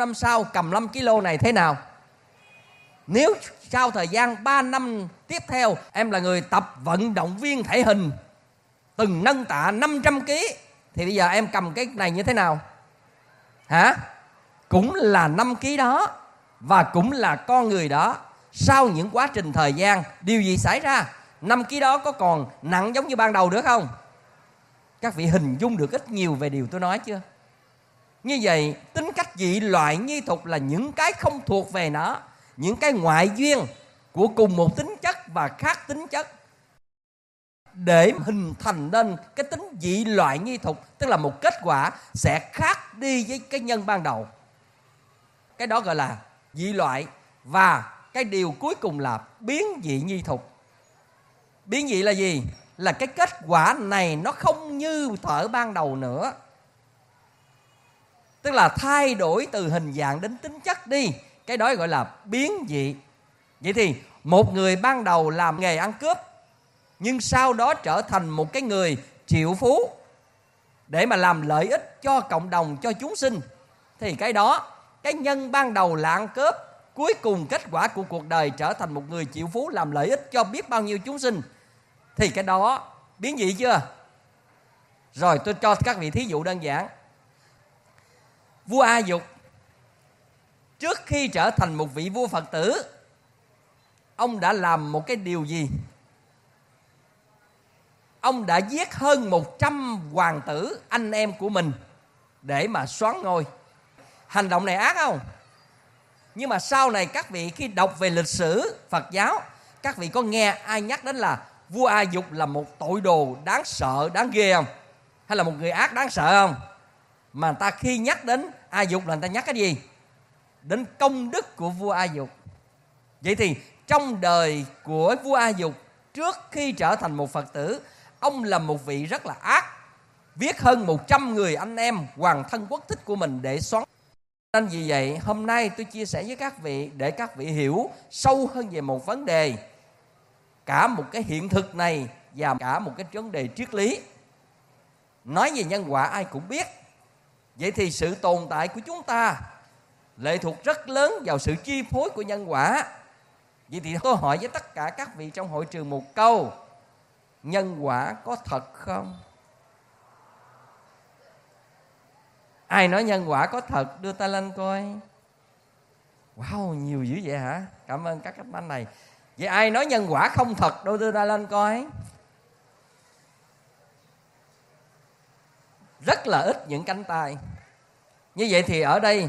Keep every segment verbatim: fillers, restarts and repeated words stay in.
năm sau cầm năm ki lô này thế nào? Nếu sau thời gian ba năm tiếp theo em là người tập vận động viên thể hình, từng nâng tạ năm trăm ki lô gam, thì bây giờ em cầm cái này như thế nào? Hả? Cũng là năm ki lô gam đó, và cũng là con người đó. Sau những quá trình thời gian, điều gì xảy ra? năm ki lô gam đó có còn nặng giống như ban đầu nữa không? Các vị hình dung được ít nhiều về điều tôi nói chưa? Như vậy, tính cách dị loại nhi thục là những cái không thuộc về nó, những cái ngoại duyên của cùng một tính chất và khác tính chất, để hình thành nên cái tính dị loại nhi thục, tức là một kết quả sẽ khác đi với cái nhân ban đầu. Cái đó gọi là dị loại. Và cái điều cuối cùng là biến dị nhi thục. Biến dị là gì? Là cái kết quả này nó không như thở ban đầu nữa, tức là thay đổi từ hình dạng đến tính chất đi. Cái đó gọi là biến dị. Vậy thì một người ban đầu làm nghề ăn cướp, nhưng sau đó trở thành một cái người triệu phú để mà làm lợi ích cho cộng đồng, cho chúng sinh, thì cái đó, cái nhân ban đầu là ăn cướp, cuối cùng kết quả của cuộc đời trở thành một người triệu phú làm lợi ích cho biết bao nhiêu chúng sinh, thì cái đó biến dị chưa? Rồi tôi cho các vị thí dụ đơn giản. Vua A Dục trước khi trở thành một vị vua Phật tử, ông đã làm một cái điều gì? Ông đã giết hơn một trăm hoàng tử anh em của mình để mà soán ngôi. Hành động này ác không? Nhưng mà sau này các vị khi đọc về lịch sử Phật giáo, các vị có nghe ai nhắc đến là vua A Dục là một tội đồ đáng sợ, đáng ghê không? Hay là một người ác đáng sợ không? Mà người ta khi nhắc đến A Dục là người ta nhắc cái gì? Đến công đức của vua A Dục. Vậy thì trong đời của vua A Dục, trước khi trở thành một Phật tử, ông là một vị rất là ác, giết hơn một trăm người anh em hoàng thân quốc thích của mình để soán. Nên vì vậy hôm nay tôi chia sẻ với các vị để các vị hiểu sâu hơn về một vấn đề, cả một cái hiện thực này và cả một cái vấn đề triết lý. Nói về nhân quả ai cũng biết. Vậy thì sự tồn tại của chúng ta lệ thuộc rất lớn vào sự chi phối của nhân quả. Vậy thì tôi hỏi với tất cả các vị trong hội trường một câu: nhân quả có thật không? Ai nói nhân quả có thật đưa tay lên coi. Wow, nhiều dữ vậy hả? Cảm ơn các anh này. Vậy ai nói nhân quả không thật đâu đưa tay lên coi. Rất là ít những cánh tay. Như vậy thì ở đây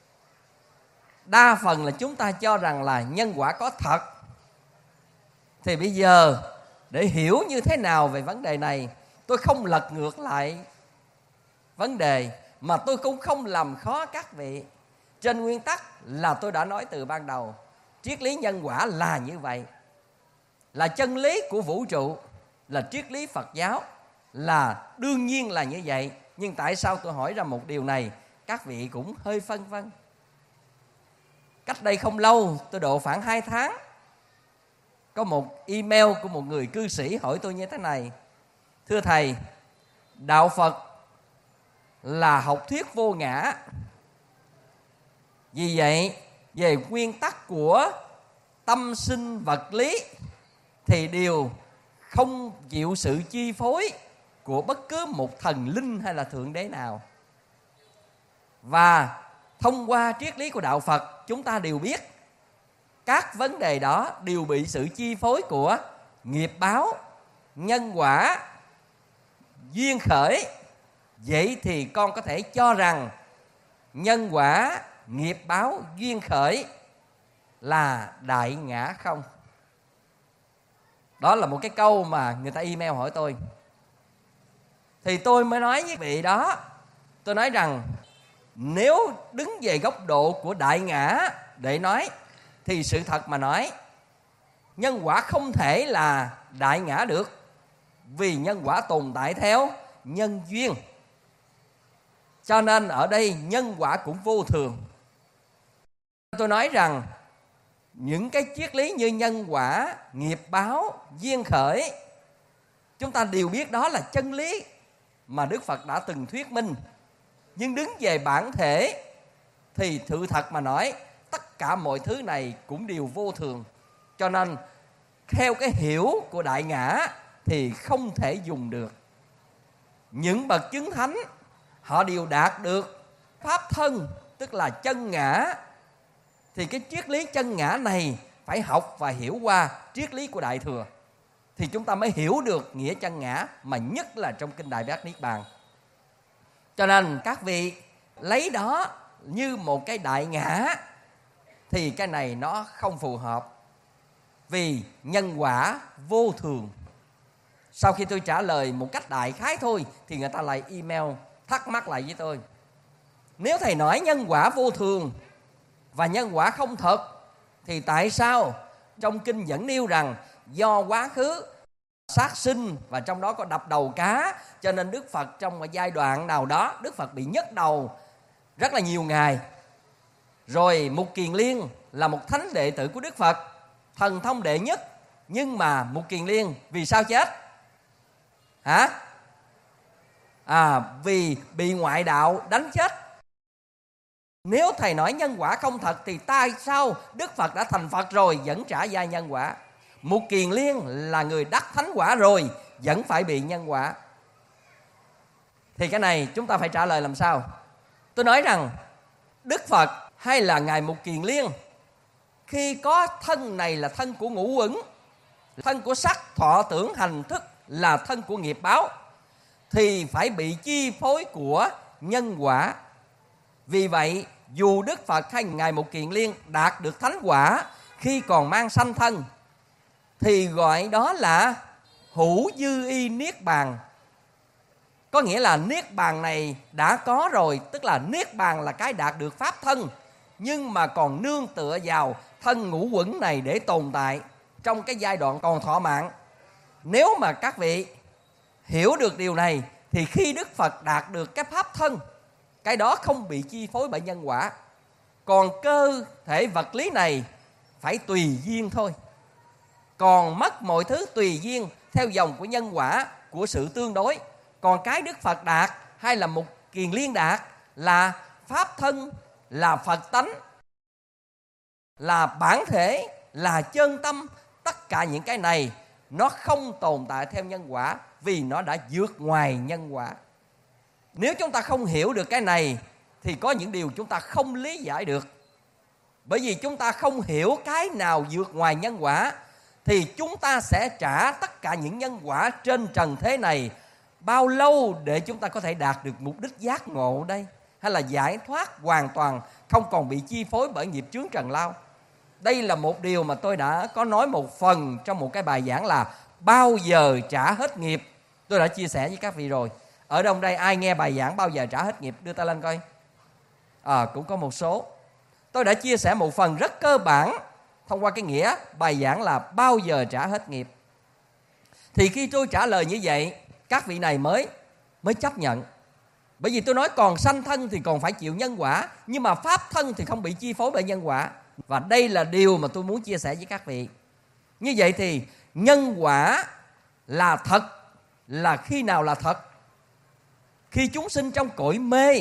đa phần là chúng ta cho rằng là nhân quả có thật. Thì bây giờ để hiểu như thế nào về vấn đề này, tôi không lật ngược lại vấn đề, mà tôi cũng không làm khó các vị. Trên nguyên tắc là tôi đã nói từ ban đầu, triết lý nhân quả là như vậy, là chân lý của vũ trụ, là triết lý Phật giáo, là đương nhiên là như vậy. Nhưng tại sao tôi hỏi ra một điều này, các vị cũng hơi phân vân. Cách đây không lâu, tôi độ khoảng hai tháng, có một email của một người cư sĩ hỏi tôi như thế này: thưa thầy, đạo Phật là học thuyết vô ngã, vì vậy về nguyên tắc của tâm sinh vật lý thì đều không chịu sự chi phối của bất cứ một thần linh hay là thượng đế nào. Và thông qua triết lý của đạo Phật, chúng ta đều biết các vấn đề đó đều bị sự chi phối của nghiệp báo, nhân quả, duyên khởi. Vậy thì con có thể cho rằng nhân quả, nghiệp báo, duyên khởi là đại ngã không? Đó là một cái câu mà người ta email hỏi tôi. Thì tôi mới nói với vị đó, tôi nói rằng nếu đứng về góc độ của đại ngã để nói, thì sự thật mà nói, nhân quả không thể là đại ngã được, vì nhân quả tồn tại theo nhân duyên. Cho nên ở đây nhân quả cũng vô thường. Tôi nói rằng những cái triết lý như nhân quả, nghiệp báo, duyên khởi, chúng ta đều biết đó là chân lý mà Đức Phật đã từng thuyết minh. Nhưng đứng về bản thể thì sự thật mà nói, tất cả mọi thứ này cũng đều vô thường. Cho nên theo cái hiểu của Đại Ngã thì không thể dùng được. Những bậc chứng thánh họ đều đạt được pháp thân, tức là chân ngã. Thì cái triết lý chân ngã này phải học và hiểu qua triết lý của Đại Thừa, thì chúng ta mới hiểu được nghĩa chân ngã, mà nhất là trong Kinh Đại Bát Niết Bàn. Cho nên các vị lấy đó như một cái đại ngã thì cái này nó không phù hợp, vì nhân quả vô thường. Sau khi tôi trả lời một cách đại khái thôi thì người ta lại email thắc mắc lại với tôi. Nếu thầy nói nhân quả vô thường và nhân quả không thật, thì tại sao trong kinh vẫn nêu rằng do quá khứ sát sinh và trong đó có đập đầu cá, cho nên Đức Phật trong một giai đoạn nào đó Đức Phật bị nhức đầu rất là nhiều ngày. Rồi Mục Kiền Liên là một thánh đệ tử của Đức Phật, thần thông đệ nhất, nhưng mà Mục Kiền Liên vì sao chết? Hả? À, vì bị ngoại đạo đánh chết. Nếu thầy nói nhân quả không thật thì tại sao Đức Phật đã thành Phật rồi vẫn trả gia nhân quả? Mục Kiền Liên là người đắc thánh quả rồi vẫn phải bị nhân quả. Thì cái này chúng ta phải trả lời làm sao? Tôi nói rằng Đức Phật hay là Ngài Mục Kiền Liên, khi có thân này là thân của ngũ uẩn, thân của sắc thọ tưởng hành thức là thân của nghiệp báo, thì phải bị chi phối của nhân quả. Vì vậy dù Đức Phật hay Ngài Mục Kiền Liên đạt được thánh quả khi còn mang sanh thân, thì gọi đó là hữu dư y niết bàn. Có nghĩa là niết bàn này đã có rồi, tức là niết bàn là cái đạt được pháp thân, nhưng mà còn nương tựa vào thân ngũ uẩn này để tồn tại trong cái giai đoạn còn thọ mạng. Nếu mà các vị hiểu được điều này thì khi Đức Phật đạt được cái pháp thân, cái đó không bị chi phối bởi nhân quả. Còn cơ thể vật lý này phải tùy duyên thôi. Còn mất mọi thứ tùy duyên theo dòng của nhân quả, của sự tương đối. Còn cái Đức Phật đạt hay là Mục Kiền Liên đạt là pháp thân, là Phật tánh, là bản thể, là chân tâm. Tất cả những cái này nó không tồn tại theo nhân quả, vì nó đã vượt ngoài nhân quả. Nếu chúng ta không hiểu được cái này thì có những điều chúng ta không lý giải được. Bởi vì chúng ta không hiểu cái nào vượt ngoài nhân quả thì chúng ta sẽ trả tất cả những nhân quả trên trần thế này bao lâu để chúng ta có thể đạt được mục đích giác ngộ đây, hay là giải thoát hoàn toàn, không còn bị chi phối bởi nghiệp chướng trần lao. Đây là một điều mà tôi đã có nói một phần trong một cái bài giảng là bao giờ trả hết nghiệp. Tôi đã chia sẻ với các vị rồi. Ở trong đây ai nghe bài giảng bao giờ trả hết nghiệp đưa tay lên coi. À, cũng có một số. Tôi đã chia sẻ một phần rất cơ bản thông qua cái nghĩa bài giảng là bao giờ trả hết nghiệp. Thì khi tôi trả lời như vậy, các vị này mới mới chấp nhận. Bởi vì tôi nói còn sanh thân thì còn phải chịu nhân quả, nhưng mà pháp thân thì không bị chi phối bởi nhân quả. Và đây là điều mà tôi muốn chia sẻ với các vị. Như vậy thì nhân quả là thật là khi nào là thật? Khi chúng sinh trong cõi mê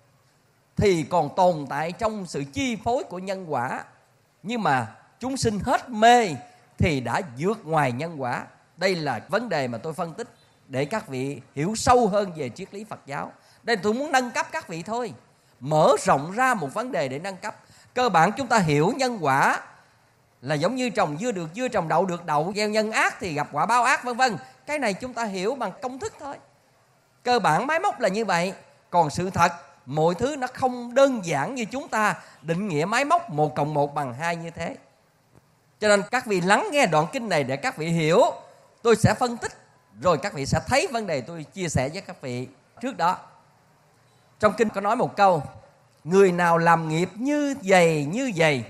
thì còn tồn tại trong sự chi phối của nhân quả. Nhưng mà chúng sinh hết mê thì đã vượt ngoài nhân quả. Đây là vấn đề mà tôi phân tích để các vị hiểu sâu hơn về triết lý Phật giáo. Đây tôi muốn nâng cấp các vị thôi, mở rộng ra một vấn đề để nâng cấp. Cơ bản chúng ta hiểu nhân quả là giống như trồng dưa được dưa, trồng đậu được đậu, gieo nhân ác thì gặp quả báo ác, vân vân. Cái này chúng ta hiểu bằng công thức thôi. Cơ bản máy móc là như vậy. Còn sự thật mọi thứ nó không đơn giản như chúng ta định nghĩa máy móc một cộng một bằng hai như thế. Cho nên các vị lắng nghe đoạn kinh này để các vị hiểu. Tôi sẽ phân tích rồi các vị sẽ thấy vấn đề tôi chia sẻ với các vị trước đó. Trong kinh có nói một câu: người nào làm nghiệp như vậy như vậy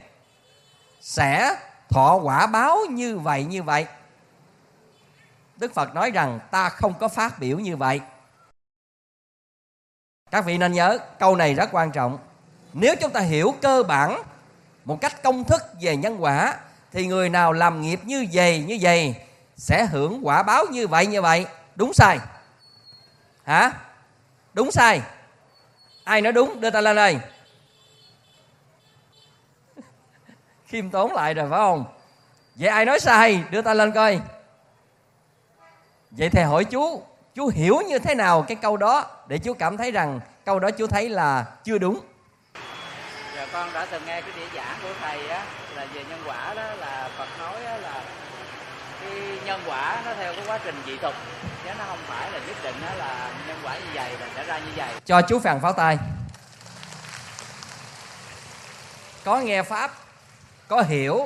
sẽ thọ quả báo như vậy như vậy. Đức Phật nói rằng ta không có phát biểu như vậy. Các vị nên nhớ câu này rất quan trọng. Nếu chúng ta hiểu cơ bản một cách công thức về nhân quả thì người nào làm nghiệp như vậy như vậy sẽ hưởng quả báo như vậy như vậy. Đúng sai? Hả? Đúng sai? Ai nói đúng đưa tay lên đây. khiêm tốn lại rồi phải không? Vậy ai nói sai đưa tay lên coi. Vậy thầy hỏi chú, chú hiểu như thế nào cái câu đó để chú cảm thấy rằng câu đó chú thấy là chưa đúng? Dạ, con đã từng nghe cái đĩa giảng của thầy á, là về nhân quả đó, là Phật nói á, là cái nhân quả nó theo cái quá trình dị thục, chứ nó không phải là nhất định đó là nhân quả như vậy là sẽ ra như vậy. Cho chú phàn pháo tay. Có nghe pháp, có hiểu.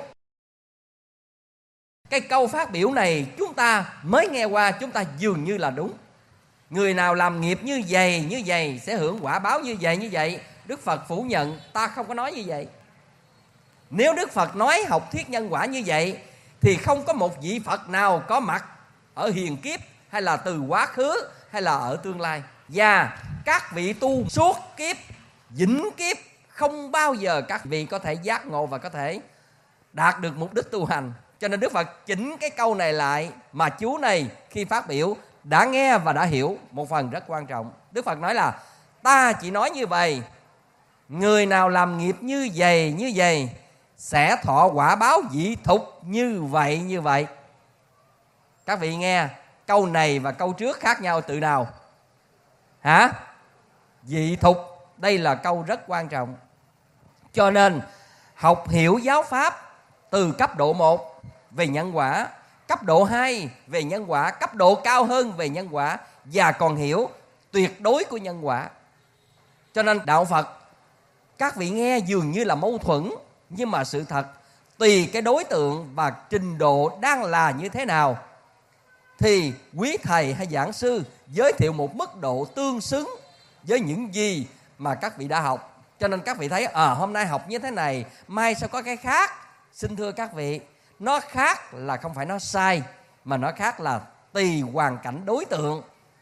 Cái câu phát biểu này chúng ta mới nghe qua, chúng ta dường như là đúng. Người nào làm nghiệp như vậy, như vậy sẽ hưởng quả báo như vậy, như vậy. Đức Phật phủ nhận, ta không có nói như vậy. Nếu Đức Phật nói học thuyết nhân quả như vậy thì không có một vị Phật nào có mặt ở hiền kiếp hay là từ quá khứ hay là ở tương lai. Và các vị tu suốt kiếp, vĩnh kiếp, không bao giờ các vị có thể giác ngộ và có thể đạt được mục đích tu hành. Cho nên Đức Phật chỉnh cái câu này lại, mà chú này khi phát biểu đã nghe và đã hiểu một phần rất quan trọng. Đức Phật nói là ta chỉ nói như vậy, người nào làm nghiệp như vậy, như vậy sẽ thọ quả báo dị thục như vậy, như vậy. Các vị nghe câu này và câu trước khác nhau từ nào? Hả? Dị thục, đây là câu rất quan trọng. Cho nên học hiểu giáo pháp từ cấp độ một về nhân quả, cấp độ hai về nhân quả, cấp độ cao hơn về nhân quả, và còn hiểu tuyệt đối của nhân quả. Cho nên đạo Phật các vị nghe dường như là mâu thuẫn, nhưng mà sự thật tùy cái đối tượng và trình độ đang là như thế nào thì quý thầy hay giảng sư giới thiệu một mức độ tương xứng với những gì mà các vị đã học. Cho nên các vị thấy à, hôm nay học như thế này, mai sẽ có cái khác. Xin thưa các vị, nó khác là không phải nó sai, mà nó khác là tùy hoàn cảnh đối tượng.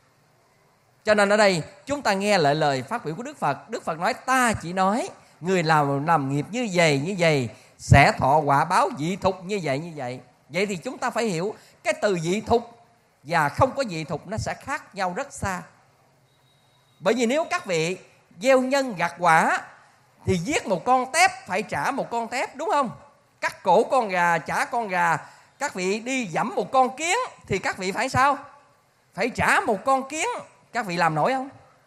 Cho nên ở đây chúng ta nghe lại lời phát biểu của Đức Phật. Đức Phật nói ta chỉ nói người làm làm nghiệp như vậy, như vậy sẽ thọ quả báo dị thục như vậy, như vậy. Vậy thì chúng ta phải hiểu cái từ dị thục và không có dị thục nó sẽ khác nhau rất xa. Bởi vì nếu các vị gieo nhân gặt quả thì giết một con tép phải trả một con tép, đúng không? Cắt cổ con gà trả con gà. Các vị đi dẫm một con kiến thì các vị phải sao? Phải trả một con kiến. Các vị làm nổi không?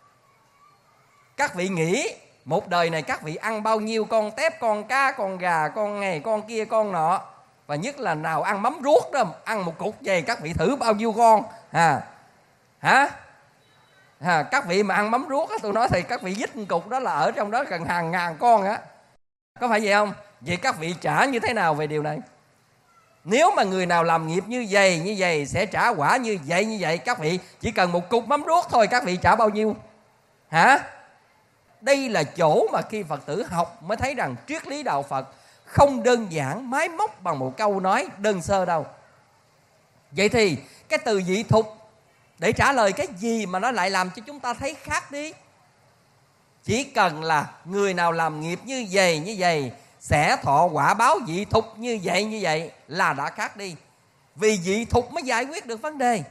Các vị nghĩ một đời này các vị ăn bao nhiêu con tép, con cá, con gà, con này, con kia, con nọ. Và nhất là nào ăn mắm ruốc đó, ăn một cục về các vị thử bao nhiêu con. À, hả? À, các vị mà ăn mắm ruốc á, tôi nói thì các vị dít một cục đó là ở trong đó gần hàng ngàn con á. Có phải vậy không? Vậy các vị trả như thế nào về điều này? Nếu mà người nào làm nghiệp như vậy, như vậy sẽ trả quả như vậy, như vậy. Các vị chỉ cần một cục mắm ruốc thôi, các vị trả bao nhiêu? Hả? Đây là chỗ mà khi Phật tử học mới thấy rằng triết lý đạo Phật không đơn giản máy móc bằng một câu nói đơn sơ đâu. Vậy thì cái từ dị thục để trả lời cái gì mà nó lại làm cho chúng ta thấy khác đi? Chỉ cần là người nào làm nghiệp như vậy, như vậy sẽ thọ quả báo dị thục như vậy, như vậy là đã khác đi. Vì dị thục mới giải quyết được vấn đề.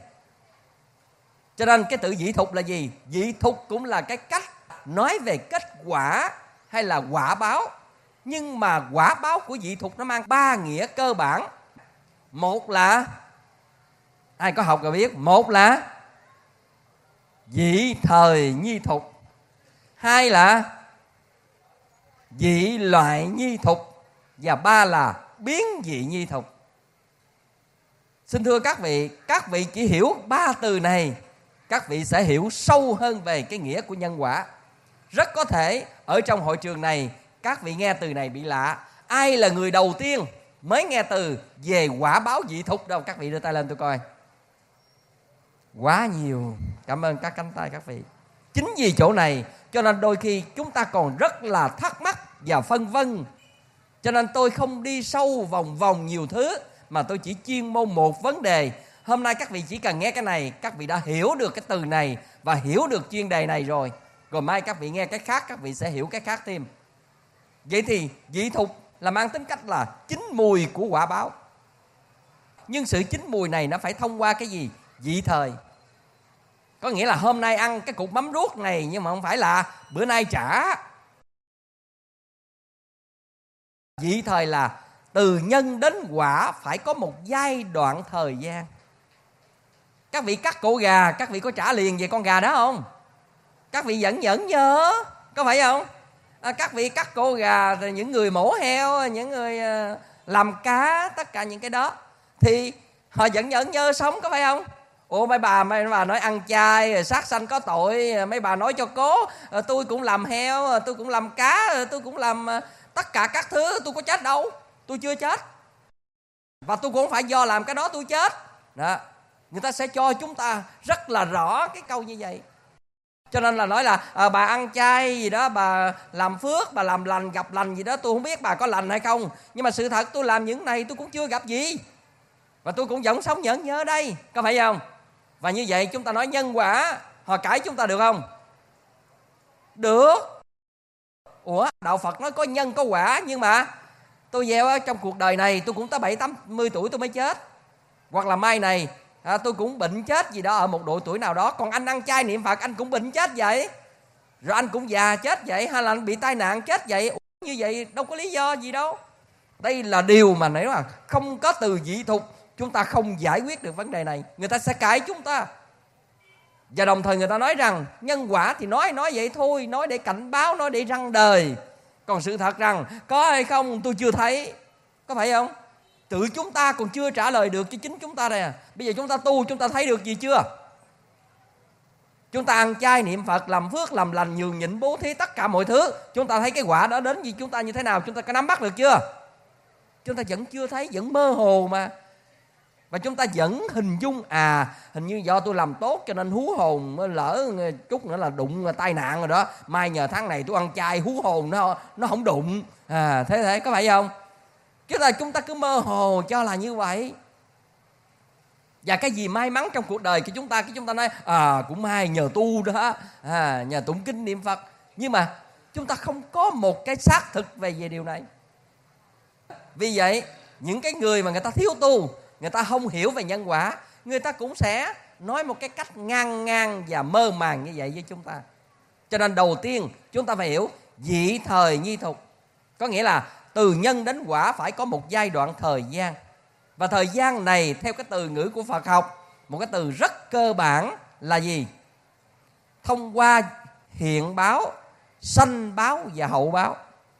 Cho nên cái từ dị thục là gì? Dị thục cũng là cái cách nói về kết quả hay là quả báo. Nhưng mà quả báo của dị thục nó mang ba nghĩa cơ bản. Một là, ai có học rồi biết, một là dị thời nhi thục. Hai là dị loại nhi thục. Và ba là biến dị nhi thục. Xin thưa các vị, các vị chỉ hiểu ba từ này, các vị sẽ hiểu sâu hơn về cái nghĩa của nhân quả. Rất có thể ở trong hội trường này các vị nghe từ này bị lạ. Ai là người đầu tiên mới nghe từ về quả báo dị thục đâu? Các vị đưa tay lên tôi coi. Quá nhiều. Cảm ơn các cánh tay các vị. Chính vì chỗ này cho nên đôi khi chúng ta còn rất là thắc mắc và phân vân. Cho nên tôi không đi sâu vòng vòng nhiều thứ, mà tôi chỉ chuyên môn một vấn đề. Hôm nay các vị chỉ cần nghe cái này, các vị đã hiểu được cái từ này và hiểu được chuyên đề này rồi. Rồi mai các vị nghe cái khác, các vị sẽ hiểu cái khác thêm. Vậy thì dị thục là mang tính cách là chín mùi của quả báo. Nhưng sự chín mùi này nó phải thông qua cái gì? Dị thời. Có nghĩa là hôm nay ăn cái cục mắm ruốc này, nhưng mà không phải là bữa nay trả. Dị thời là từ nhân đến quả phải có một giai đoạn thời gian. Các vị cắt cổ gà, các vị có trả liền về con gà đó không? Các vị vẫn nhẫn nhớ, có phải không? À, các vị cắt cổ gà, những người mổ heo, những người uh, làm cá, tất cả những cái đó thì họ vẫn nhẫn nhơ sống, có phải không? Ủa mấy bà mấy bà nói ăn chay sát sanh có tội, mấy bà nói cho cố tôi cũng làm heo, tôi cũng làm cá, tôi cũng làm tất cả các thứ, tôi có chết đâu, tôi chưa chết, và tôi cũng không phải do làm cái đó tôi chết đó. Người ta sẽ cho chúng ta rất là rõ cái câu như vậy. Cho nên là nói là à, bà ăn chay gì đó, bà làm phước, bà làm lành gặp lành gì đó, tôi không biết bà có lành hay không, nhưng mà sự thật tôi làm những này tôi cũng chưa gặp gì, và tôi cũng vẫn sống nhẫn nhớ đây, có phải không? Và như vậy chúng ta nói nhân quả, họ cãi chúng ta được không? Được. Ủa, đạo Phật nói có nhân có quả, nhưng mà tôi gieo ở trong cuộc đời này tôi cũng tới bảy tám mươi tuổi tôi mới chết, hoặc là mai này à, tôi cũng bệnh chết gì đó ở một độ tuổi nào đó. Còn anh ăn chay niệm Phật anh cũng bệnh chết vậy, rồi anh cũng già chết vậy, hay là anh bị tai nạn chết vậy. Ủa, như vậy đâu có lý do gì đâu. Đây là điều mà nếu mà không có từ dị thục, chúng ta không giải quyết được vấn đề này. Người ta sẽ cãi chúng ta. Và đồng thời người ta nói rằng nhân quả thì nói nói vậy thôi, nói để cảnh báo, nói để răng đời. Còn sự thật rằng có hay không tôi chưa thấy, có phải không? Tự chúng ta còn chưa trả lời được cho chính chúng ta đây à. Bây giờ chúng ta tu chúng ta thấy được gì chưa? Chúng ta ăn chay niệm Phật, làm phước, làm lành, nhường nhịn, bố thí tất cả mọi thứ, chúng ta thấy cái quả đó đến với chúng ta như thế nào? Chúng ta có nắm bắt được chưa? Chúng ta vẫn chưa thấy, vẫn mơ hồ mà. Và chúng ta vẫn hình dung à, hình như do tôi làm tốt cho nên hú hồn, lỡ chút nữa là đụng tai nạn rồi đó, mai nhờ tháng này tôi ăn chay hú hồn nó nó không đụng à, thế thế có phải không? Chứ là chúng ta cứ mơ hồ cho là như vậy. Và cái gì may mắn trong cuộc đời của chúng ta, cái chúng ta nói à cũng may nhờ tu đó, à, nhờ tụng kinh niệm Phật. Nhưng mà chúng ta không có một cái xác thực về về điều này. Vì vậy những cái người mà người ta thiếu tu, người ta không hiểu về nhân quả, người ta cũng sẽ nói một cái cách ngang ngang và mơ màng như vậy với chúng ta. Cho nên đầu tiên chúng ta phải hiểu dị thời nhi thục, có nghĩa là từ nhân đến quả phải có một giai đoạn thời gian. Và thời gian này theo cái từ ngữ của Phật học, một cái từ rất cơ bản là gì? Thông qua hiện báo, sanh báo và hậu báo.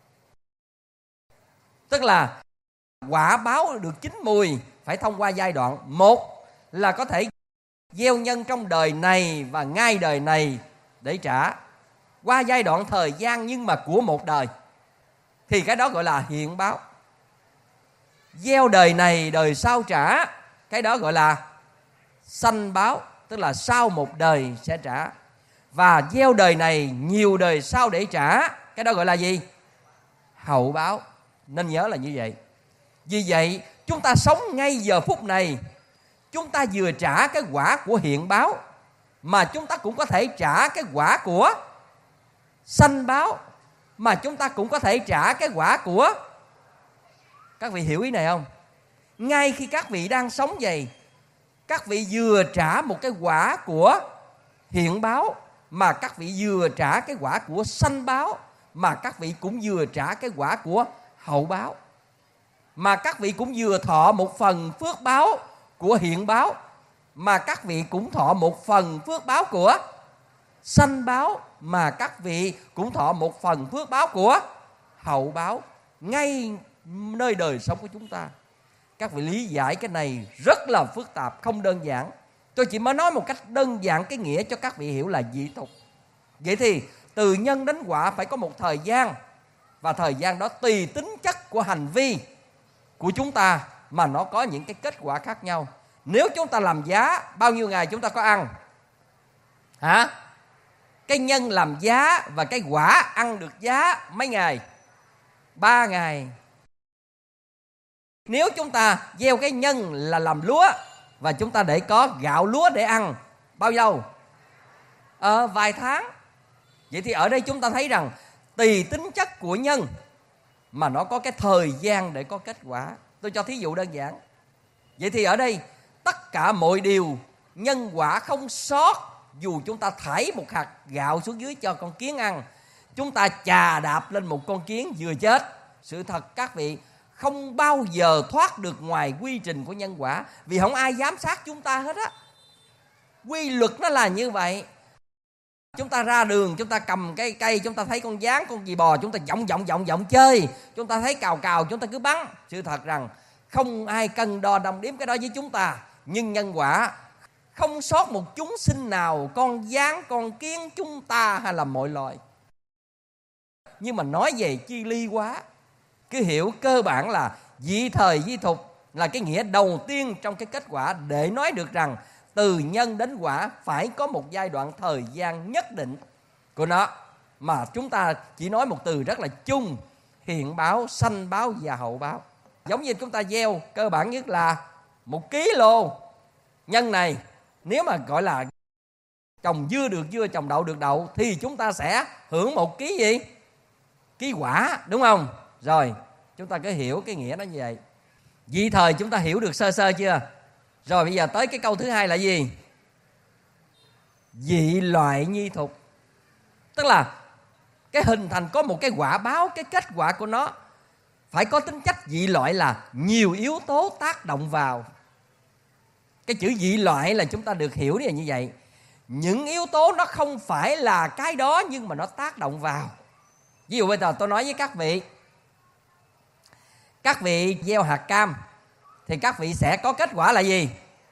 Tức là quả báo được chín mùi phải thông qua giai đoạn. Một là có thể gieo nhân trong đời này và ngay đời này để trả, qua giai đoạn thời gian nhưng mà của một đời, thì cái đó gọi là hiện báo. Gieo đời này đời sau trả, cái đó gọi là sanh báo, tức là sau một đời sẽ trả. Và gieo đời này nhiều đời sau để trả, cái đó gọi là gì? Hậu báo. Nên nhớ là như vậy. Vì vậy chúng ta sống ngay giờ phút này, chúng ta vừa trả cái quả của hiện báo, mà chúng ta cũng có thể trả cái quả của sanh báo, mà chúng ta cũng có thể trả cái quả của... Các vị hiểu ý này không? Ngay khi các vị đang sống vậy, các vị vừa trả một cái quả của hiện báo, mà các vị vừa trả cái quả của sanh báo, mà các vị cũng vừa trả cái quả của hậu báo, mà các vị cũng vừa thọ một phần phước báo của hiện báo, mà các vị cũng thọ một phần phước báo của sanh báo, mà các vị cũng thọ một phần phước báo của hậu báo, ngay nơi đời sống của chúng ta. Các vị lý giải cái này rất là phức tạp, không đơn giản. Tôi chỉ mới nói một cách đơn giản cái nghĩa cho các vị hiểu là dị thục. Vậy thì từ nhân đến quả phải có một thời gian, và thời gian đó tùy tính chất của hành vi của chúng ta mà nó có những cái kết quả khác nhau. Nếu chúng ta làm giá, bao nhiêu ngày chúng ta có ăn? Hả? Cái nhân làm giá và cái quả ăn được giá mấy ngày? Ba ngày. Nếu chúng ta gieo cái nhân là làm lúa và chúng ta để có gạo lúa để ăn, bao lâu? Ờ, vài tháng. Vậy thì ở đây chúng ta thấy rằng tùy tính chất của nhân mà nó có cái thời gian để có kết quả. Tôi cho thí dụ đơn giản. Vậy thì ở đây tất cả mọi điều nhân quả không sót. Dù chúng ta thảy một hạt gạo xuống dưới cho con kiến ăn, chúng ta chà đạp lên một con kiến vừa chết, sự thật các vị không bao giờ thoát được ngoài quy trình của nhân quả, vì không ai giám sát chúng ta hết á. Quy luật nó là như vậy. Chúng ta ra đường, chúng ta cầm cái cây, chúng ta thấy con gián, con gì bò, chúng ta vọng vọng vọng vọng chơi. Chúng ta thấy cào cào, chúng ta cứ bắn. Sự thật rằng không ai cân đo đong đếm cái đó với chúng ta. Nhưng nhân quả không sót một chúng sinh nào, con gián, con kiến, chúng ta hay là mọi loài. Nhưng mà nói về chi ly quá, cứ hiểu cơ bản là dị thời di thục là cái nghĩa đầu tiên trong cái kết quả, để nói được rằng từ nhân đến quả phải có một giai đoạn thời gian nhất định của nó, mà chúng ta chỉ nói một từ rất là chung: hiện báo, sanh báo và hậu báo. Giống như chúng ta gieo, cơ bản nhất là một ký lô nhân này, nếu mà gọi là trồng dưa được dưa, trồng đậu được đậu, thì chúng ta sẽ hưởng một ký gì? Ký quả, đúng không? Rồi, chúng ta cứ hiểu cái nghĩa nó như vậy. Dị thời chúng ta hiểu được sơ sơ chưa? Rồi bây giờ tới cái câu thứ hai là gì? Dị loại nhi thục. Tức là cái hình thành có một cái quả báo, cái kết quả của nó phải có tính chất dị loại, là nhiều yếu tố tác động vào. Cái chữ dị loại là chúng ta được hiểu là như vậy. Những yếu tố nó không phải là cái đó, nhưng mà nó tác động vào. Ví dụ bây giờ tôi nói với các vị, các vị gieo hạt cam thì các vị sẽ có kết quả là gì?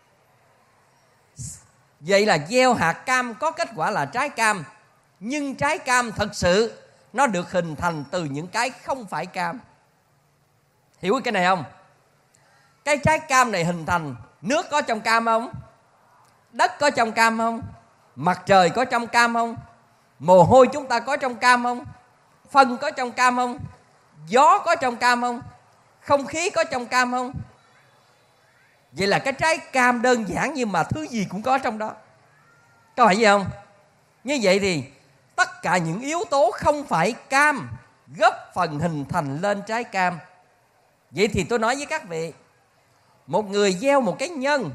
Vậy là gieo hạt cam có kết quả là trái cam. Nhưng trái cam thật sự nó được hình thành từ những cái không phải cam. Hiểu cái này không? Cái trái cam này hình thành, nước có trong cam không? Đất có trong cam không? Mặt trời có trong cam không? Mồ hôi chúng ta có trong cam không? Phân có trong cam không? Gió có trong cam không? Không khí có trong cam không? Vậy là cái trái cam đơn giản nhưng mà thứ gì cũng có trong đó. Có phải gì không? Như vậy thì tất cả những yếu tố không phải cam góp phần hình thành lên trái cam. Vậy thì tôi nói với các vị, một người gieo một cái nhân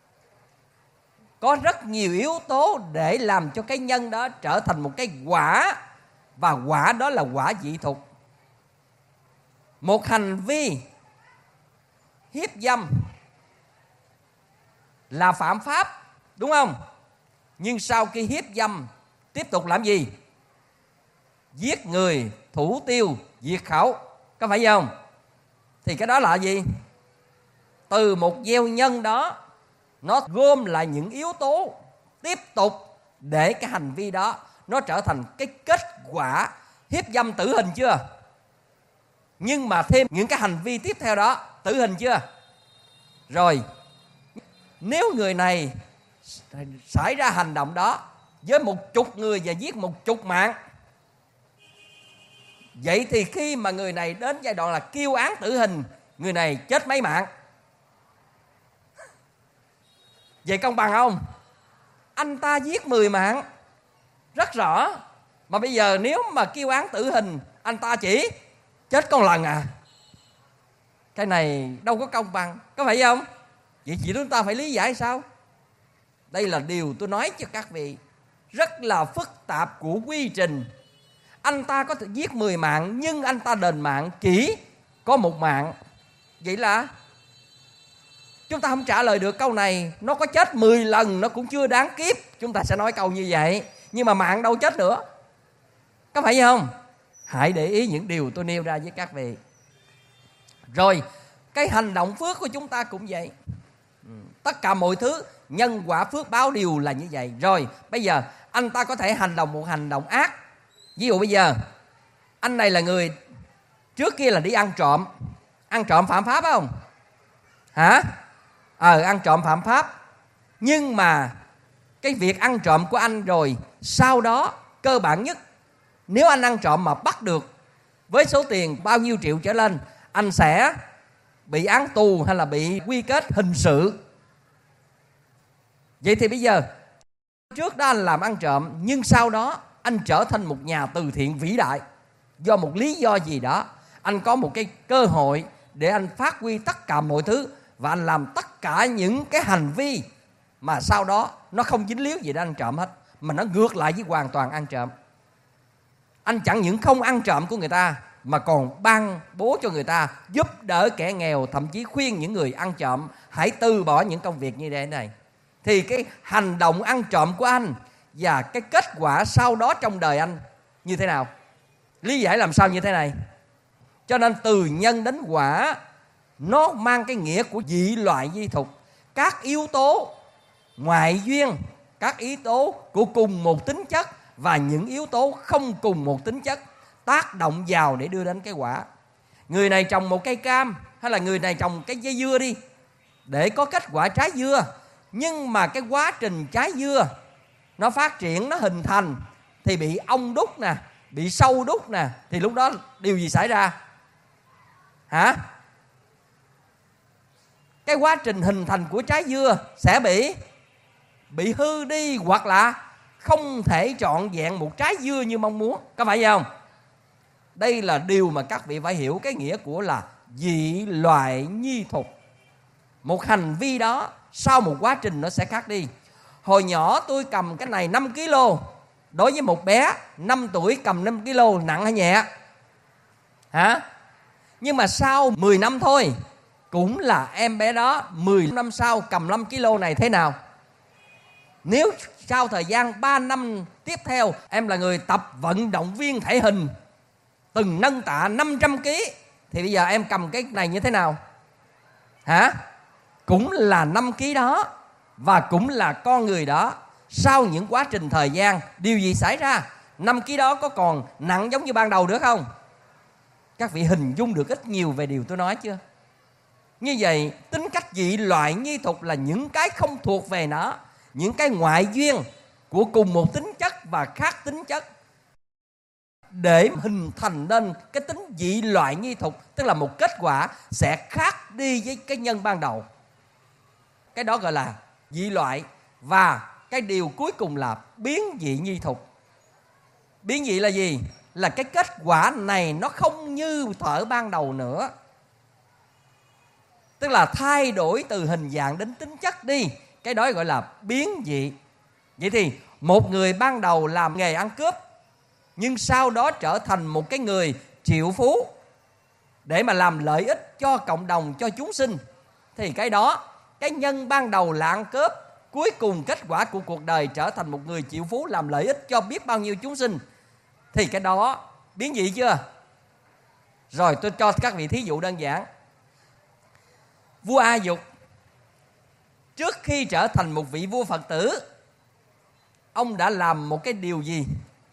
có rất nhiều yếu tố để làm cho cái nhân đó trở thành một cái quả, và quả đó là quả dị thục. Một hành vi hiếp dâm là phạm pháp, đúng không? Nhưng sau khi hiếp dâm tiếp tục làm gì? Giết người, thủ tiêu, diệt khẩu, có phải không? Thì cái đó là gì? Từ một gieo nhân đó, nó gom lại những yếu tố tiếp tục để cái hành vi đó nó trở thành cái kết quả. Hiếp dâm tử hình chưa? Nhưng mà thêm những cái hành vi tiếp theo đó tử hình chưa? Rồi, nếu người này xảy ra hành động đó với một chục người và giết một chục mạng, vậy thì khi mà người này đến giai đoạn là kêu án tử hình, người này chết mấy mạng? Vậy công bằng không? Anh ta giết mười mạng, rất rõ. Mà bây giờ nếu mà kêu án tử hình, anh ta chỉ chết con lần à. Cái này đâu có công bằng, có phải không? Vậy chị chúng ta phải lý giải sao? Đây là điều tôi nói cho các vị, rất là phức tạp của quy trình. Anh ta có thể giết mười mạng, nhưng anh ta đền mạng chỉ có một mạng. Vậy là chúng ta không trả lời được câu này. Nó có chết mười lần nó cũng chưa đáng kiếp, chúng ta sẽ nói câu như vậy. Nhưng mà mạng đâu chết nữa, có phải không? Hãy để ý những điều tôi nêu ra với các vị. Rồi, cái hành động phước của chúng ta cũng vậy. Tất cả mọi thứ, nhân quả phước báo đều là như vậy. Rồi, bây giờ anh ta có thể hành động một hành động ác. Ví dụ bây giờ anh này là người trước kia là đi ăn trộm. Ăn trộm phạm pháp không? Hả? Ờ, ăn trộm phạm pháp. Nhưng mà cái việc ăn trộm của anh rồi, sau đó cơ bản nhất, nếu anh ăn trộm mà bắt được với số tiền bao nhiêu triệu trở lên, anh sẽ bị án tù hay là bị quy kết hình sự. Vậy thì bây giờ trước đó anh làm ăn trộm, nhưng sau đó anh trở thành một nhà từ thiện vĩ đại. Do một lý do gì đó, anh có một cái cơ hội để anh phát huy tất cả mọi thứ, và anh làm tất cả những cái hành vi mà sau đó nó không dính líu gì đến ăn trộm hết, mà nó ngược lại với hoàn toàn ăn trộm. Anh chẳng những không ăn trộm của người ta, mà còn ban bố cho người ta, giúp đỡ kẻ nghèo, thậm chí khuyên những người ăn trộm hãy từ bỏ những công việc như thế này. Thì cái hành động ăn trộm của anh và cái kết quả sau đó trong đời anh như thế nào? Lý giải làm sao như thế này? Cho nên từ nhân đến quả nó mang cái nghĩa của dị loại di thục. Các yếu tố ngoại duyên, các yếu tố của cùng một tính chất và những yếu tố không cùng một tính chất tác động vào để đưa đến cái quả. Người này trồng một cây cam hay là người này trồng cái dây dưa đi để có kết quả trái dưa, nhưng mà cái quá trình trái dưa nó phát triển, nó hình thành thì bị ong đúc nè, bị sâu đúc nè, thì lúc đó điều gì xảy ra? Hả? Cái quá trình hình thành của trái dưa sẽ bị bị hư đi, hoặc là không thể trọn vẹn một trái dưa như mong muốn. Có phải vậy không? Đây là điều mà các vị phải hiểu cái nghĩa của là dị loại nhi thục. Một hành vi đó sau một quá trình nó sẽ khác đi. Hồi nhỏ tôi cầm cái này năm ki lô, đối với một bé năm tuổi cầm năm ki lô nặng hay nhẹ? Hả? Nhưng mà sau mười năm thôi, cũng là em bé đó mười năm sau cầm năm ki lô này thế nào? Nếu sau thời gian ba năm tiếp theo em là người tập vận động viên thể hình, từng nâng tạ năm trăm ki lô gam, thì bây giờ em cầm cái này như thế nào? Hả? Cũng là năm ki lô gam đó, và cũng là con người đó. Sau những quá trình thời gian, điều gì xảy ra? năm ki lô gam đó có còn nặng giống như ban đầu nữa không? Các vị hình dung được ít nhiều về điều tôi nói chưa? Như vậy, tính cách dị loại nhi thục là những cái không thuộc về nó, những cái ngoại duyên của cùng một tính chất và khác tính chất, để hình thành nên cái tính dị loại nhi thục, tức là một kết quả sẽ khác đi với cái nhân ban đầu. Cái đó gọi là dị loại. Và cái điều cuối cùng là biến dị nhi thục. Biến dị là gì? Là cái kết quả này nó không như thuở ban đầu nữa, tức là thay đổi từ hình dạng đến tính chất đi. Cái đó gọi là biến dị. Vậy thì một người ban đầu làm nghề ăn cướp, nhưng sau đó trở thành một cái người triệu phú để mà làm lợi ích cho cộng đồng, cho chúng sinh, thì cái đó, cái nhân ban đầu là ăn cướp, cuối cùng kết quả của cuộc đời trở thành một người triệu phú làm lợi ích cho biết bao nhiêu chúng sinh, thì cái đó biến dị chưa? Rồi tôi cho các vị thí dụ đơn giản. Vua A Dục trước khi trở thành một vị vua Phật tử, ông đã làm một cái điều gì?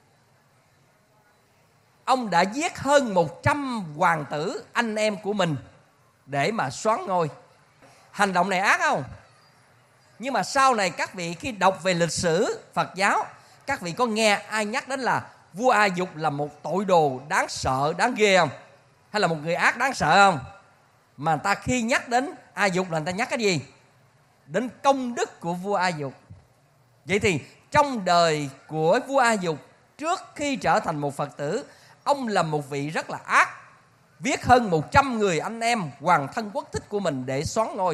Ông đã giết hơn một trăm hoàng tử anh em của mình để mà soán ngôi. Hành động này ác không? Nhưng mà sau này các vị khi đọc về lịch sử Phật giáo, các vị có nghe ai nhắc đến là vua A Dục là một tội đồ đáng sợ, đáng ghê không? Hay là một người ác đáng sợ không? Mà người ta khi nhắc đến A Dục là người ta nhắc cái gì? Đến công đức của vua A Dục. Vậy thì trong đời của vua A Dục, trước khi trở thành một Phật tử, ông là một vị rất là ác, viết hơn một trăm người anh em hoàng thân quốc thích của mình để soán ngôi.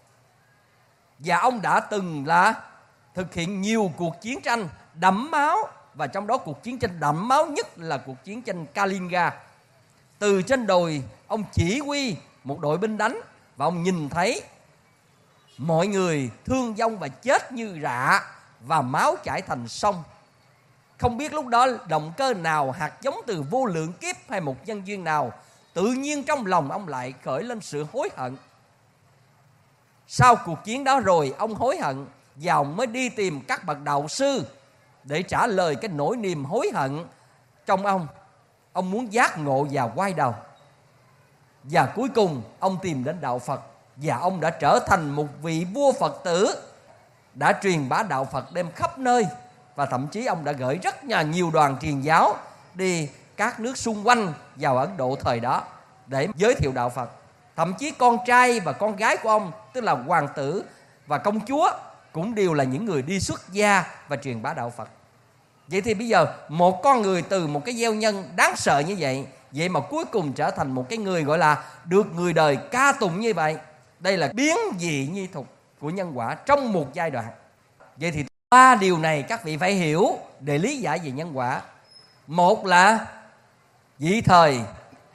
Và ông đã từng là thực hiện nhiều cuộc chiến tranh đẫm máu, và trong đó cuộc chiến tranh đẫm máu nhất là cuộc chiến tranh Kalinga. Từ trên đồi ông chỉ huy một đội binh đánh, và ông nhìn thấy mọi người thương vong và chết như rạ, và máu chảy thành sông. Không biết lúc đó động cơ nào, hạt giống từ vô lượng kiếp hay một nhân duyên nào, tự nhiên trong lòng ông lại khởi lên sự hối hận. Sau cuộc chiến đó rồi ông hối hận, và ông mới đi tìm các bậc đạo sư để trả lời cái nỗi niềm hối hận trong ông. Ông muốn giác ngộ và quay đầu. Và cuối cùng ông tìm đến đạo Phật, và ông đã trở thành một vị vua Phật tử, đã truyền bá đạo Phật đem khắp nơi. Và thậm chí ông đã gửi rất là nhiều đoàn truyền giáo đi các nước xung quanh vào Ấn Độ thời đó để giới thiệu đạo Phật. Thậm chí con trai và con gái của ông, tức là hoàng tử và công chúa, cũng đều là những người đi xuất gia và truyền bá đạo Phật. Vậy thì bây giờ một con người từ một cái gieo nhân đáng sợ như vậy, vậy mà cuối cùng trở thành một cái người gọi là được người đời ca tụng như vậy. Đây là biến dị nhi thục của nhân quả trong một giai đoạn. Vậy thì ba điều này các vị phải hiểu để lý giải về nhân quả. Một là dị thời,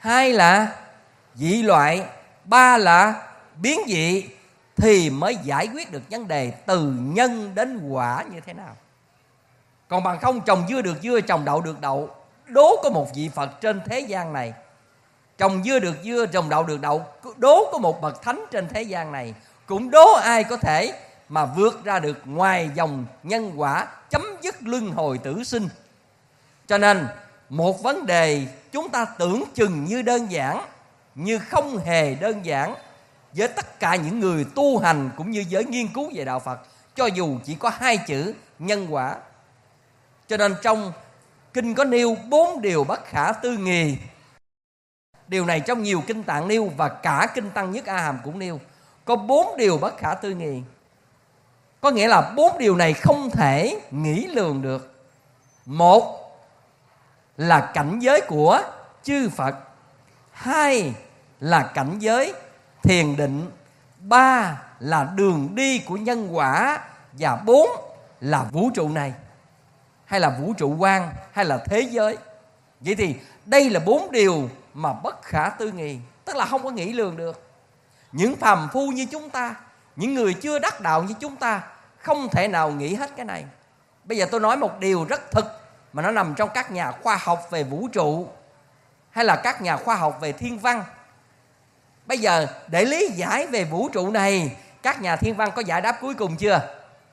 hai là dị loại, ba là biến dị, thì mới giải quyết được vấn đề từ nhân đến quả như thế nào. Còn bằng không trồng dưa được dưa, trồng đậu được đậu, đố có một vị Phật trên thế gian này. Trồng dưa được dưa, trồng đậu được đậu, đố có một bậc thánh trên thế gian này. Cũng đố ai có thể mà vượt ra được ngoài dòng nhân quả, chấm dứt luân hồi tử sinh. Cho nên một vấn đề chúng ta tưởng chừng như đơn giản, như không hề đơn giản với tất cả những người tu hành cũng như với nghiên cứu về đạo Phật, cho dù chỉ có hai chữ nhân quả. Cho nên trong kinh có nêu bốn điều bất khả tư nghì. Điều này trong nhiều kinh Tạng nêu, và cả kinh Tăng Nhất A Hàm cũng nêu. Có bốn điều bất khả tư nghì. Có nghĩa là bốn điều này không thể nghĩ lường được. Một là cảnh giới của chư Phật, hai là cảnh giới thiền định, ba là đường đi của nhân quả, và bốn là vũ trụ này, hay là vũ trụ quan, hay là thế giới. Vậy thì đây là bốn điều mà bất khả tư nghì, tức là không có nghĩ lường được. Những phàm phu như chúng ta, những người chưa đắc đạo như chúng ta, không thể nào nghĩ hết cái này. Bây giờ tôi nói một điều rất thực mà nó nằm trong các nhà khoa học về vũ trụ, hay là các nhà khoa học về thiên văn. Bây giờ để lý giải về vũ trụ này, các nhà thiên văn có giải đáp cuối cùng chưa?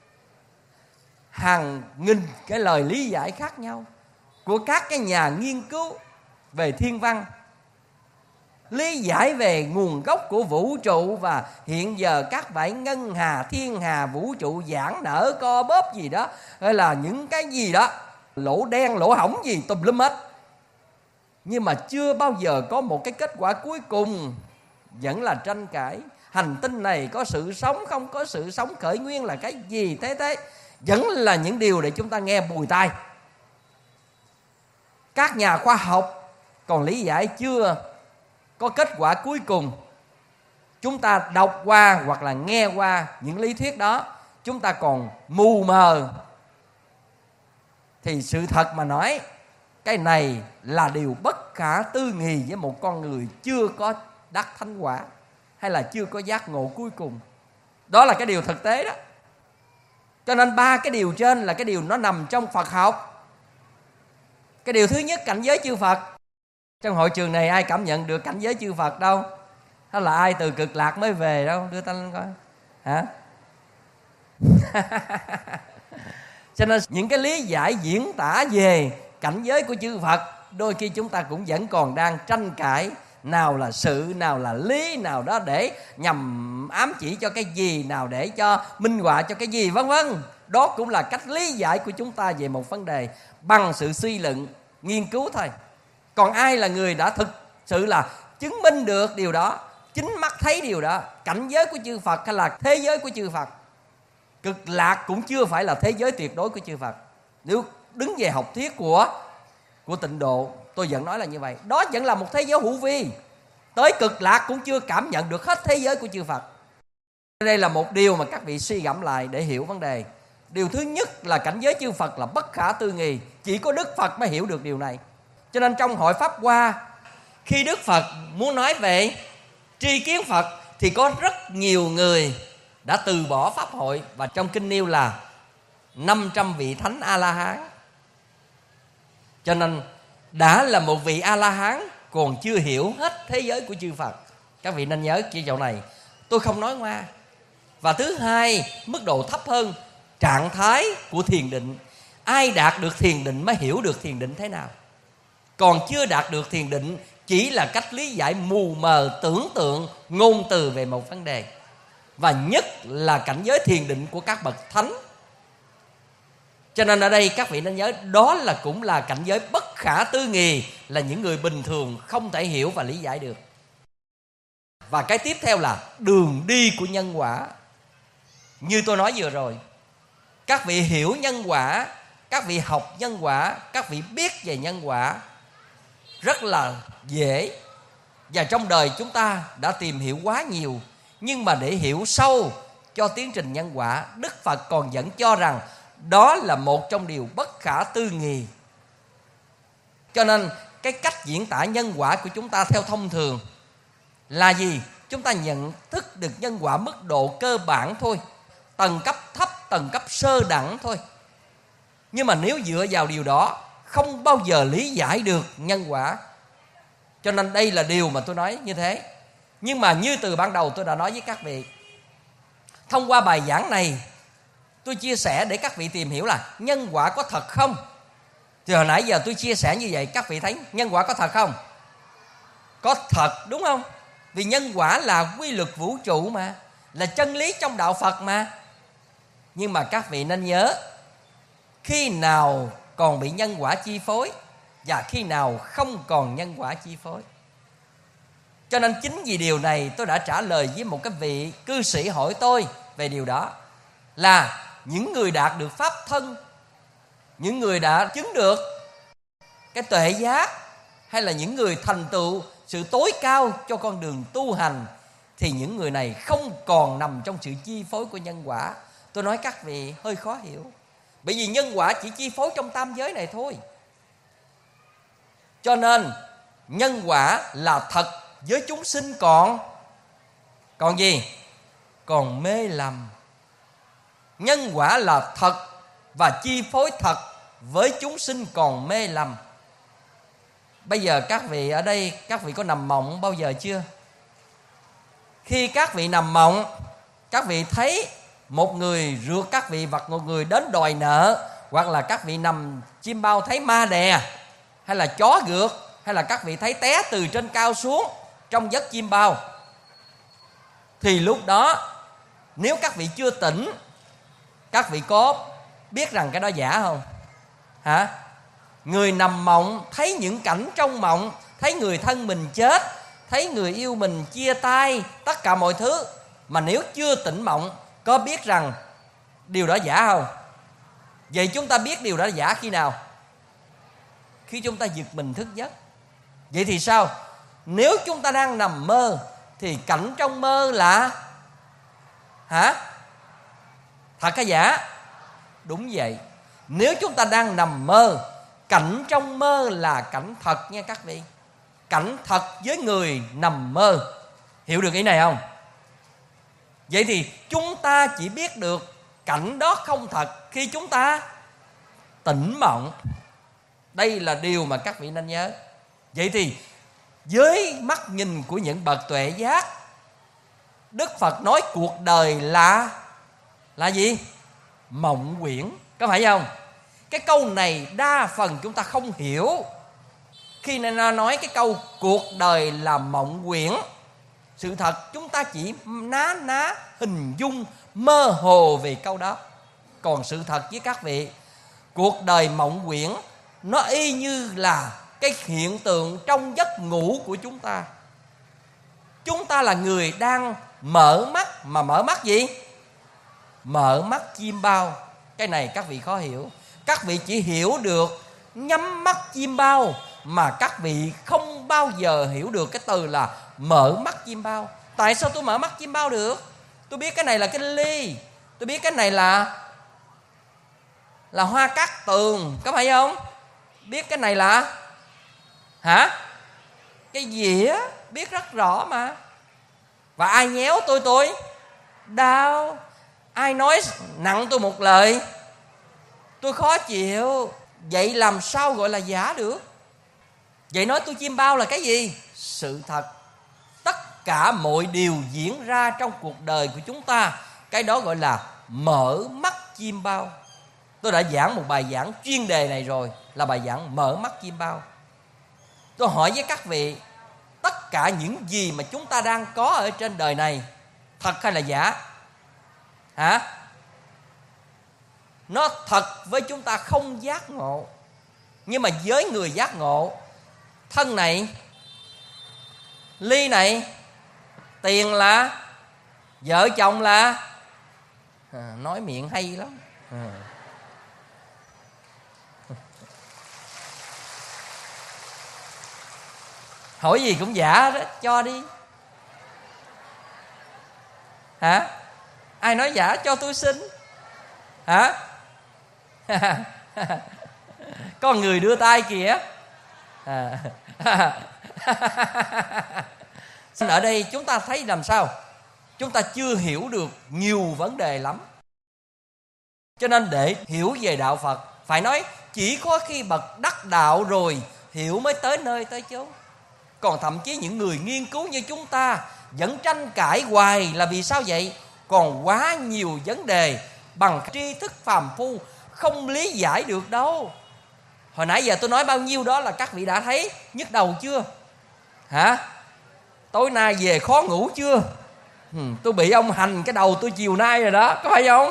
Hàng nghìn cái lời lý giải khác nhau của các cái nhà nghiên cứu về thiên văn, lý giải về nguồn gốc của vũ trụ, và hiện giờ các bảy ngân hà, thiên hà, vũ trụ giãn nở co bóp gì đó, hay là những cái gì đó, lỗ đen lỗ hổng gì tùm lum hết. Nhưng mà chưa bao giờ có một cái kết quả cuối cùng, vẫn là tranh cãi. Hành tinh này có sự sống, không có sự sống, khởi nguyên là cái gì, thế thế vẫn là những điều để chúng ta nghe bùi tai. Các nhà khoa học còn lý giải chưa có kết quả cuối cùng. Chúng ta đọc qua hoặc là nghe qua những lý thuyết đó, chúng ta còn mù mờ. Thì sự thật mà nói, cái này là điều bất khả tư nghì với một con người chưa có đắc thánh quả, hay là chưa có giác ngộ cuối cùng. Đó là cái điều thực tế đó. Cho nên ba cái điều trên là cái điều nó nằm trong Phật học. Cái điều thứ nhất, cảnh giới chư Phật. Trong hội trường này ai cảm nhận được cảnh giới chư Phật đâu? Hay là ai từ cực lạc mới về đâu? Đưa tay lên coi. Hả? Cho nên những cái lý giải diễn tả về cảnh giới của chư Phật, đôi khi chúng ta cũng vẫn còn đang tranh cãi. Nào là sự, nào là lý, nào đó để nhằm ám chỉ cho cái gì, nào để cho minh họa cho cái gì, vân vân. Đó cũng là cách lý giải của chúng ta về một vấn đề bằng sự suy luận, nghiên cứu thôi. Còn ai là người đã thực sự là chứng minh được điều đó, chính mắt thấy điều đó, cảnh giới của chư Phật hay là thế giới của chư Phật? Cực lạc cũng chưa phải là thế giới tuyệt đối của chư Phật. Nếu đứng về học thuyết của của tịnh độ, tôi vẫn nói là như vậy. Đó vẫn là một thế giới hữu vi. Tới cực lạc cũng chưa cảm nhận được hết thế giới của chư Phật. Đây là một điều mà các vị suy gẫm lại để hiểu vấn đề. Điều thứ nhất là cảnh giới chư Phật là bất khả tư nghì. Chỉ có Đức Phật mới hiểu được điều này. Cho nên trong hội Pháp Hoa, khi Đức Phật muốn nói về tri kiến Phật, thì có rất nhiều người đã từ bỏ Pháp hội. Và trong kinh nêu là năm trăm vị Thánh A-la-hán. Cho nên đã là một vị A-la-hán còn chưa hiểu hết thế giới của chư Phật. Các vị nên nhớ chi chỗ này, tôi không nói ngoa. Và thứ hai, mức độ thấp hơn, trạng thái của thiền định. Ai đạt được thiền định mới hiểu được thiền định thế nào. Còn chưa đạt được thiền định chỉ là cách lý giải mù mờ, tưởng tượng, ngôn từ về một vấn đề. Và nhất là cảnh giới thiền định của các bậc thánh. Cho nên ở đây các vị nên nhớ, đó là cũng là cảnh giới bất khả tư nghì, là những người bình thường không thể hiểu và lý giải được. Và cái tiếp theo là đường đi của nhân quả. Như tôi nói vừa rồi, các vị hiểu nhân quả, các vị học nhân quả, các vị biết về nhân quả rất là dễ. Và trong đời chúng ta đã tìm hiểu quá nhiều. Nhưng mà để hiểu sâu cho tiến trình nhân quả, Đức Phật còn vẫn cho rằng đó là một trong điều bất khả tư nghì. Cho nên cái cách diễn tả nhân quả của chúng ta theo thông thường là gì? Chúng ta nhận thức được nhân quả mức độ cơ bản thôi, tầng cấp thấp, tầng cấp sơ đẳng thôi. Nhưng mà nếu dựa vào điều đó, không bao giờ lý giải được nhân quả. Cho nên đây là điều mà tôi nói như thế. Nhưng mà như từ ban đầu tôi đã nói với các vị, thông qua bài giảng này tôi chia sẻ để các vị tìm hiểu là nhân quả có thật không. Thì hồi nãy giờ tôi chia sẻ như vậy, các vị thấy nhân quả có thật không? Có thật, đúng không? Vì nhân quả là quy luật vũ trụ mà, là chân lý trong đạo Phật mà. Nhưng mà các vị nên nhớ, khi nào còn bị nhân quả chi phối và khi nào không còn nhân quả chi phối. Cho nên chính vì điều này tôi đã trả lời với một cái vị cư sĩ hỏi tôi về điều đó, là những người đạt được pháp thân, những người đã chứng được cái tuệ giác, hay là những người thành tựu sự tối cao cho con đường tu hành, thì những người này không còn nằm trong sự chi phối của nhân quả. Tôi nói các vị hơi khó hiểu, bởi vì nhân quả chỉ chi phối trong tam giới này thôi. Cho nên nhân quả là thật với chúng sinh, còn Còn gì? Còn mê lầm. Nhân quả là thật và chi phối thật với chúng sinh còn mê lầm. Bây giờ các vị ở đây, các vị có nằm mộng bao giờ chưa? Khi các vị nằm mộng, các vị thấy một người rượt các vị, hoặc một người đến đòi nợ, hoặc là các vị nằm chim bao thấy ma đè, hay là chó rượt, hay là các vị thấy té từ trên cao xuống trong giấc chim bao, thì lúc đó nếu các vị chưa tỉnh, các vị có biết rằng cái đó giả không? Hả? Người nằm mộng thấy những cảnh trong mộng, thấy người thân mình chết, thấy người yêu mình chia tay, tất cả mọi thứ, mà nếu chưa tỉnh mộng, có biết rằng điều đó giả không? Vậy chúng ta biết điều đó giả khi nào? Khi chúng ta giật mình thức giấc. Vậy thì sao? Nếu chúng ta đang nằm mơ thì cảnh trong mơ là hả? Thật hay giả? Đúng vậy. Nếu chúng ta đang nằm mơ, cảnh trong mơ là cảnh thật nha các vị. Cảnh thật với người nằm mơ. Hiểu được ý này không? Vậy thì chúng ta chỉ biết được cảnh đó không thật khi chúng ta tỉnh mộng. Đây là điều mà các vị nên nhớ. Vậy thì với mắt nhìn của những bậc tuệ giác, Đức Phật nói cuộc đời là là gì? Mộng quyển. Có phải không? Cái câu này đa phần chúng ta không hiểu. Khi nên nói cái câu cuộc đời là mộng quyển, sự thật chúng ta chỉ ná ná hình dung mơ hồ về câu đó. Còn sự thật với các vị, cuộc đời mộng quyển nó y như là cái hiện tượng trong giấc ngủ của chúng ta. Chúng ta là người đang mở mắt, mà mở mắt gì? Mở mắt chim bao. Cái này các vị khó hiểu. Các vị chỉ hiểu được nhắm mắt chim bao, mà các vị không bao giờ hiểu được cái từ là mở mắt chim bao. Tại sao tôi mở mắt chim bao được? Tôi biết cái này là cái ly, tôi biết cái này là là hoa cát tường, có phải không? Biết cái này là hả? Cái dĩa, biết rất rõ mà. Và ai nhéo tôi tôi đau, ai nói nặng tôi một lời tôi khó chịu. Vậy làm sao gọi là giả được? Vậy nói tôi chim bao là cái gì? Sự thật. Tất cả mọi điều diễn ra trong cuộc đời của chúng ta, cái đó gọi là mở mắt chim bao. Tôi đã giảng một bài giảng chuyên đề này rồi, là bài giảng mở mắt chim bao. Tôi hỏi với các vị, tất cả những gì mà chúng ta đang có ở trên đời này, thật hay là giả? Hả? Nó thật với chúng ta không giác ngộ. Nhưng mà với người giác ngộ, thân này, ly này, tiền là, vợ chồng là, à, nói miệng hay lắm. À. Hỏi gì cũng giả đó, cho đi. Hả? Ai nói giả cho tôi xin. Hả? Có người đưa tay kìa. à. Ở đây chúng ta thấy làm sao? Chúng ta chưa hiểu được nhiều vấn đề lắm. Cho nên để hiểu về đạo Phật, phải nói chỉ có khi bậc đắc đạo rồi hiểu mới tới nơi tới chốn. Còn thậm chí những người nghiên cứu như chúng ta vẫn tranh cãi hoài là vì sao vậy? Còn quá nhiều vấn đề bằng tri thức phàm phu không lý giải được đâu. Hồi nãy giờ tôi nói bao nhiêu đó là các vị đã thấy nhức đầu chưa? Hả? Tối nay về khó ngủ chưa? Ừ, tôi bị ông hành cái đầu tôi chiều nay rồi đó, có phải không?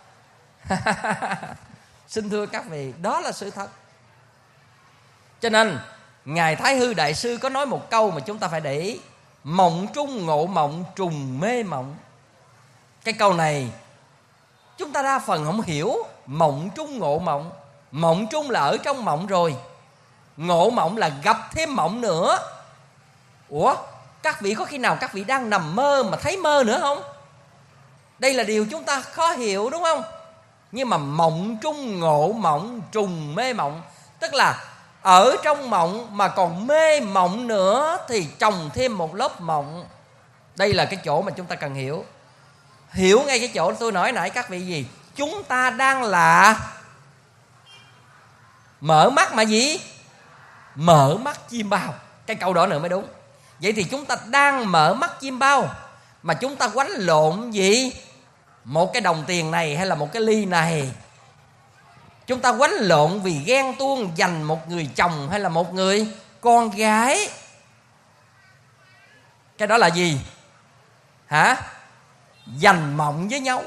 Xin thưa các vị, đó là sự thật. Cho nên Ngài Thái Hư Đại Sư có nói một câu mà chúng ta phải để ý: mộng trung ngộ mộng, trùng mê mộng. Cái câu này chúng ta đa phần không hiểu. Mộng trung ngộ mộng, mộng trung là ở trong mộng rồi, ngộ mộng là gặp thêm mộng nữa. Ủa, các vị có khi nào các vị đang nằm mơ mà thấy mơ nữa không? Đây là điều chúng ta khó hiểu, đúng không? Nhưng mà mộng trung ngộ mộng, trùng mê mộng, tức là ở trong mộng mà còn mê mộng nữa thì chồng thêm một lớp mộng. Đây là cái chỗ mà chúng ta cần hiểu. Hiểu ngay cái chỗ tôi nói nãy các vị gì? Chúng ta đang là mở mắt mà gì? Mở mắt chim bao. Cái câu đó nữa mới đúng. Vậy thì chúng ta đang mở mắt chim bao mà chúng ta quánh lộn gì? Một cái đồng tiền này hay là một cái ly này? Chúng ta quánh lộn vì ghen tuông giành một người chồng hay là một người con gái. Cái đó là gì? Hả? Giành mộng với nhau,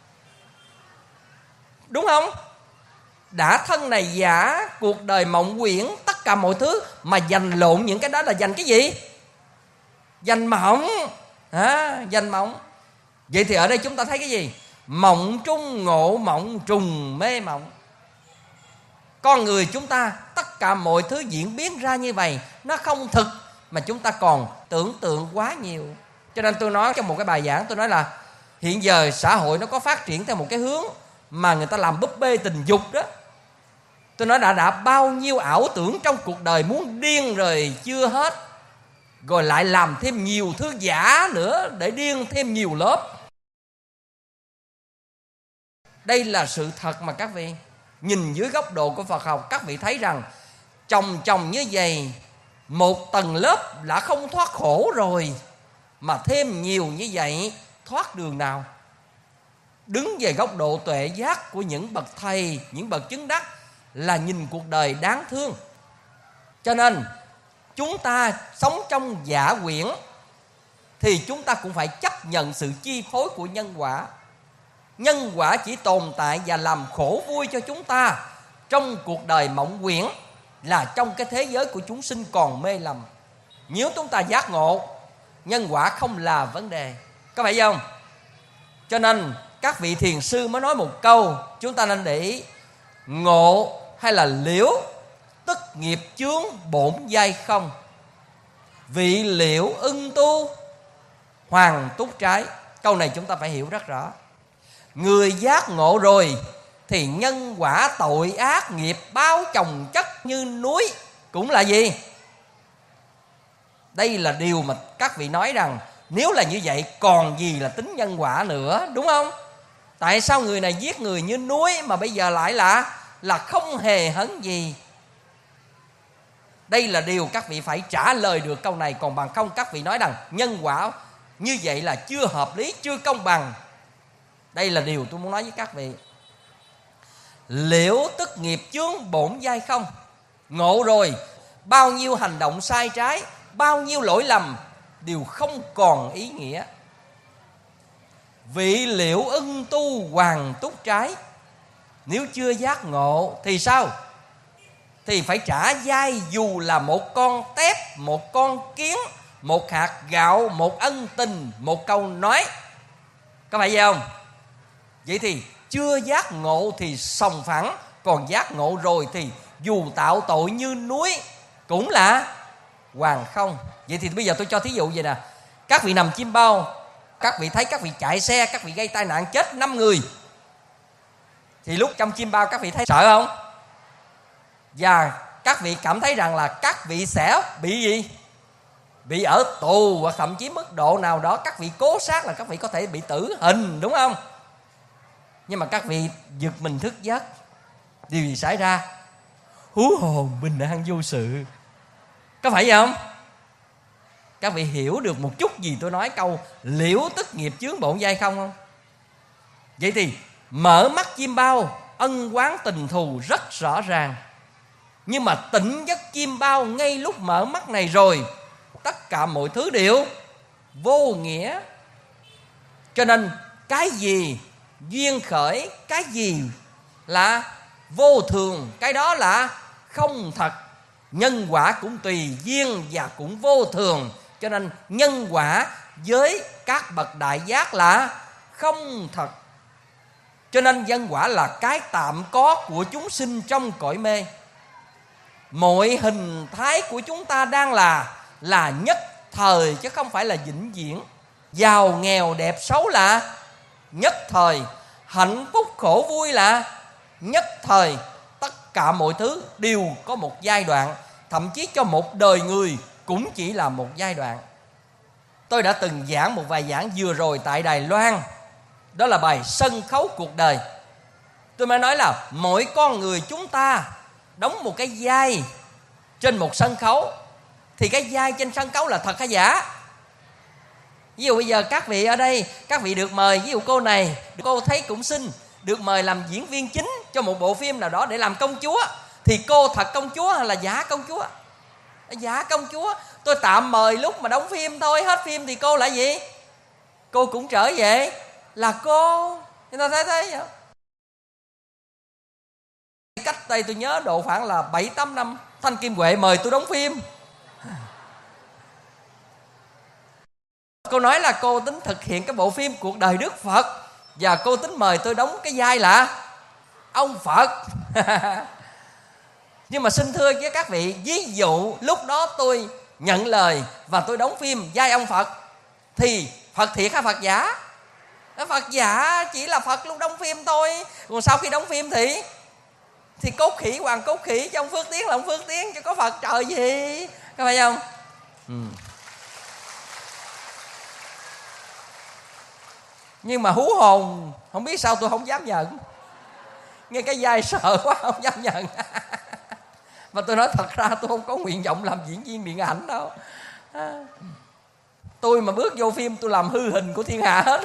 đúng không? Đã thân này giả, cuộc đời mộng quyển, tất cả mọi thứ mà giành lộn những cái đó là giành cái gì? Giành mộng. à, Giành mộng. Vậy thì ở đây chúng ta thấy cái gì? Mộng trung ngộ mộng, trùng mê mộng. Con người chúng ta tất cả mọi thứ diễn biến ra như vậy, nó không thực mà chúng ta còn tưởng tượng quá nhiều. Cho nên tôi nói trong một cái bài giảng, tôi nói là hiện giờ xã hội nó có phát triển theo một cái hướng mà người ta làm búp bê tình dục đó. Tôi nói đã đã bao nhiêu ảo tưởng trong cuộc đời muốn điên rồi chưa hết, rồi lại làm thêm nhiều thứ giả nữa để điên thêm nhiều lớp. Đây là sự thật mà các vị nhìn dưới góc độ của Phật học, các vị thấy rằng chồng chồng như vậy, một tầng lớp đã không thoát khổ rồi, mà thêm nhiều như vậy thoát đường nào? Đứng về góc độ tuệ giác của những bậc thầy, những bậc chứng đắc là nhìn cuộc đời đáng thương. Cho nên chúng ta sống trong giả quyển thì chúng ta cũng phải chấp nhận sự chi phối của nhân quả. Nhân quả chỉ tồn tại và làm khổ vui cho chúng ta trong cuộc đời mộng quyển, là trong cái thế giới của chúng sinh còn mê lầm. Nếu chúng ta giác ngộ, nhân quả không là vấn đề, có phải không? Cho nên các vị thiền sư mới nói một câu chúng ta nên để ý: ngộ hay là liễu, tức nghiệp chướng bổn giai không. Vị liễu ưng tu, hoàng túc trái. Câu này chúng ta phải hiểu rất rõ. Người giác ngộ rồi thì nhân quả tội ác nghiệp báo chồng chất như núi cũng là gì? Đây là điều mà các vị nói rằng nếu là như vậy còn gì là tính nhân quả nữa, đúng không? Tại sao người này giết người như núi mà bây giờ lại là là không hề hấn gì? Đây là điều các vị phải trả lời được câu này. Còn bằng không các vị nói rằng nhân quả như vậy là chưa hợp lý, chưa công bằng. Đây là điều tôi muốn nói với các vị. Liễu tức nghiệp chướng bổn giai không. Ngộ rồi, bao nhiêu hành động sai trái, bao nhiêu lỗi lầm đều không còn ý nghĩa. Vị liễu ưng tu hoàng túc trái. Nếu chưa giác ngộ thì sao? Thì phải trả giai dù là một con tép, một con kiến, một hạt gạo, một ân tình, một câu nói. Có phải vậy không? Vậy thì chưa giác ngộ thì sòng phẳng, còn giác ngộ rồi thì dù tạo tội như núi cũng là hoàng không. Vậy thì bây giờ tôi cho thí dụ vậy nè. Các vị nằm chim bao, các vị thấy các vị chạy xe, các vị gây tai nạn chết năm người, thì lúc trong chim bao các vị thấy sợ không? Và các vị cảm thấy rằng là các vị sẽ bị gì? Bị ở tù, hoặc thậm chí mức độ nào đó các vị cố sát là các vị có thể bị tử hình, đúng không? Nhưng mà các vị giật mình thức giấc, điều gì xảy ra? Hú hồn bình an vô sự. Có phải vậy không? Các vị hiểu được một chút gì tôi nói câu liễu tức nghiệp chướng bộn dây không không? Vậy thì mở mắt chim bao, ân oán tình thù rất rõ ràng. Nhưng mà tỉnh giấc chim bao ngay lúc mở mắt này rồi, tất cả mọi thứ đều vô nghĩa. Cho nên cái gì duyên khởi, cái gì là vô thường, cái đó là không thật. Nhân quả cũng tùy duyên và cũng vô thường. Cho nên nhân quả với các bậc đại giác là không thật. Cho nên nhân quả là cái tạm có của chúng sinh trong cõi mê. Mọi hình thái của chúng ta đang là là nhất thời, chứ không phải là vĩnh viễn. Giàu nghèo đẹp xấu là nhất thời, hạnh phúc khổ vui là nhất thời. Tất cả mọi thứ đều có một giai đoạn. Thậm chí cho một đời người cũng chỉ là một giai đoạn. Tôi đã từng giảng một vài giảng vừa rồi tại Đài Loan. Đó là bài sân khấu cuộc đời. Tôi mới nói là mỗi con người chúng ta đóng một cái vai trên một sân khấu. Thì cái vai trên sân khấu là thật hay giả? Ví dụ bây giờ các vị ở đây, các vị được mời, ví dụ cô này, cô thấy cũng xinh, được mời làm diễn viên chính cho một bộ phim nào đó để làm công chúa. Thì cô thật công chúa hay là giả công chúa? Giả công chúa. Tôi tạm mời lúc mà đóng phim thôi, hết phim thì cô là gì? Cô cũng trở về là cô. Chúng ta thấy thế vậy? Cách đây tôi nhớ độ khoảng là bảy tám năm, Thanh Kim Huệ mời tôi đóng phim. Cô nói là cô tính thực hiện cái bộ phim Cuộc đời Đức Phật, và cô tính mời tôi đóng cái vai là ông Phật. Nhưng mà xin thưa với các vị, ví dụ lúc đó tôi nhận lời và tôi đóng phim vai ông Phật, thì Phật thiệt hay Phật giả? Phật giả chỉ là Phật lúc đóng phim thôi. Còn sau khi đóng phim thì Thì cốt khỉ hoàng cốt khỉ, chứ ông Phước Tiến là ông Phước Tiến, chứ có Phật trời gì. Có phải không? Ừ. Nhưng mà hú hồn, không biết sao tôi không dám nhận. Nghe cái vai sợ quá không dám nhận. Và tôi nói thật ra tôi không có nguyện vọng làm diễn viên điện ảnh đâu. Tôi mà bước vô phim tôi làm hư hình của thiên hạ hết.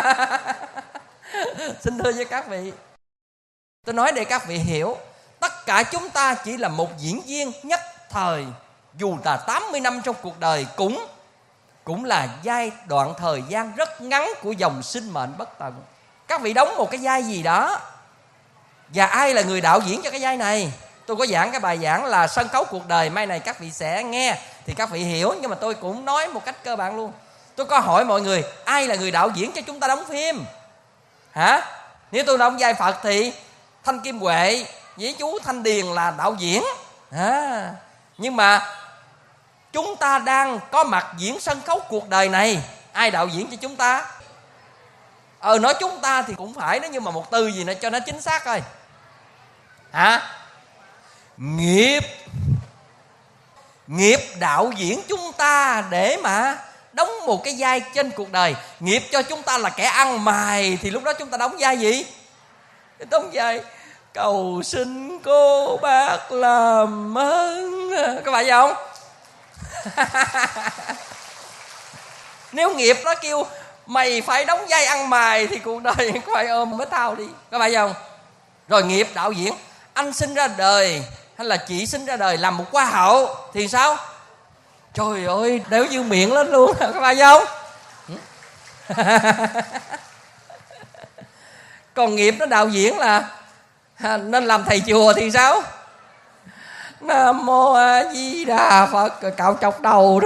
Xin thưa với các vị, tôi nói để các vị hiểu, tất cả chúng ta chỉ là một diễn viên nhất thời. Dù là tám mươi năm trong cuộc đời cũng Cũng là giai đoạn thời gian rất ngắn của dòng sinh mệnh bất tận. Các vị đóng một cái vai gì đó, và ai là người đạo diễn cho cái vai này? Tôi có giảng cái bài giảng là sân khấu cuộc đời, mai này các vị sẽ nghe thì các vị hiểu. Nhưng mà tôi cũng nói một cách cơ bản luôn. Tôi có hỏi mọi người, ai là người đạo diễn cho chúng ta đóng phim? Hả? Nếu tôi đóng vai Phật thì Thanh Kim Huệ với chú Thanh Điền là đạo diễn. À, nhưng mà chúng ta đang có mặt diễn sân khấu cuộc đời này, ai đạo diễn cho chúng ta? Ờ nói chúng ta thì cũng phải đó, nhưng mà một từ gì nữa cho nó chính xác coi. Hả? Nghiệp. Nghiệp đạo diễn chúng ta để mà đóng một cái vai trên cuộc đời. Nghiệp cho chúng ta là kẻ ăn mày, thì lúc đó chúng ta đóng vai gì? Đóng vai cầu xin cô bác làm ơn. Có phải vậy không? Nếu nghiệp nó kêu mày phải đóng vai ăn mày thì cuộc đời phải ôm mới thao đi. Có phải không? Rồi nghiệp đạo diễn, anh sinh ra đời hay là chị sinh ra đời làm một hoa hậu thì sao? Trời ơi, đéo dư miệng lên luôn. Có phải không? Còn nghiệp nó đạo diễn là nên làm thầy chùa thì sao? Nam mô A Di Đà Phật, rồi cạo chọc đầu đó.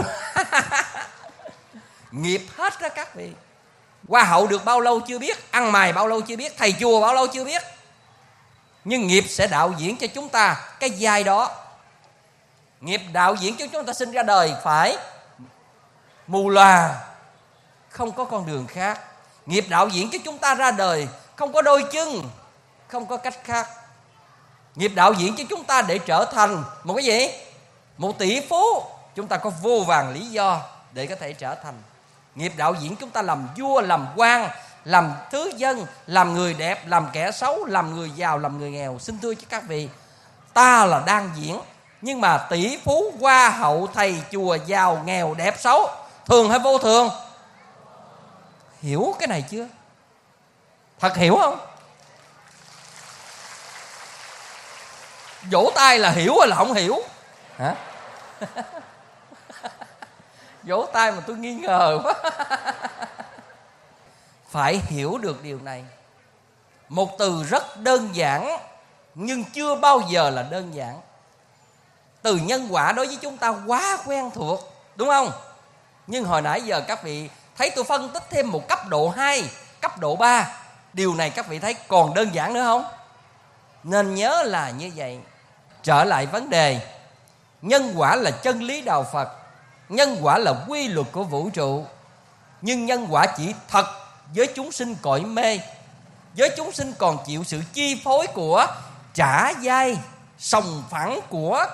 Nghiệp hết đó các vị. Hoa hậu được bao lâu chưa biết, ăn mày bao lâu chưa biết, thầy chùa bao lâu chưa biết. Nhưng nghiệp sẽ đạo diễn cho chúng ta cái vai đó. Nghiệp đạo diễn cho chúng ta sinh ra đời phải mù lòa, không có con đường khác. Nghiệp đạo diễn cho chúng ta ra đời không có đôi chân, không có cách khác. Nghiệp đạo diễn cho chúng ta để trở thành một cái gì? Một tỷ phú. Chúng ta có vô vàn lý do để có thể trở thành. Nghiệp đạo diễn chúng ta làm vua, làm quan, làm thứ dân, làm người đẹp, làm kẻ xấu, làm người giàu, làm người nghèo. Xin thưa với các vị, ta là đang diễn. Nhưng mà tỷ phú, hoa hậu, thầy chùa, giàu, nghèo, đẹp, xấu, thường hay vô thường? Hiểu cái này chưa? Thật hiểu không? Vỗ tay là hiểu hay là không hiểu? Hả? Vỗ tay mà tôi nghi ngờ quá. Phải hiểu được điều này. Một từ rất đơn giản nhưng chưa bao giờ là đơn giản. Từ nhân quả đối với chúng ta quá quen thuộc, đúng không? Nhưng hồi nãy giờ các vị thấy tôi phân tích thêm một cấp độ hai, cấp độ ba. Điều này các vị thấy còn đơn giản nữa không? Nên nhớ là như vậy. Trở lại vấn đề, nhân quả là chân lý đạo Phật, nhân quả là quy luật của vũ trụ. Nhưng nhân quả chỉ thật với chúng sinh cõi mê. Với chúng sinh còn chịu sự chi phối của trả dai, sòng phẳng của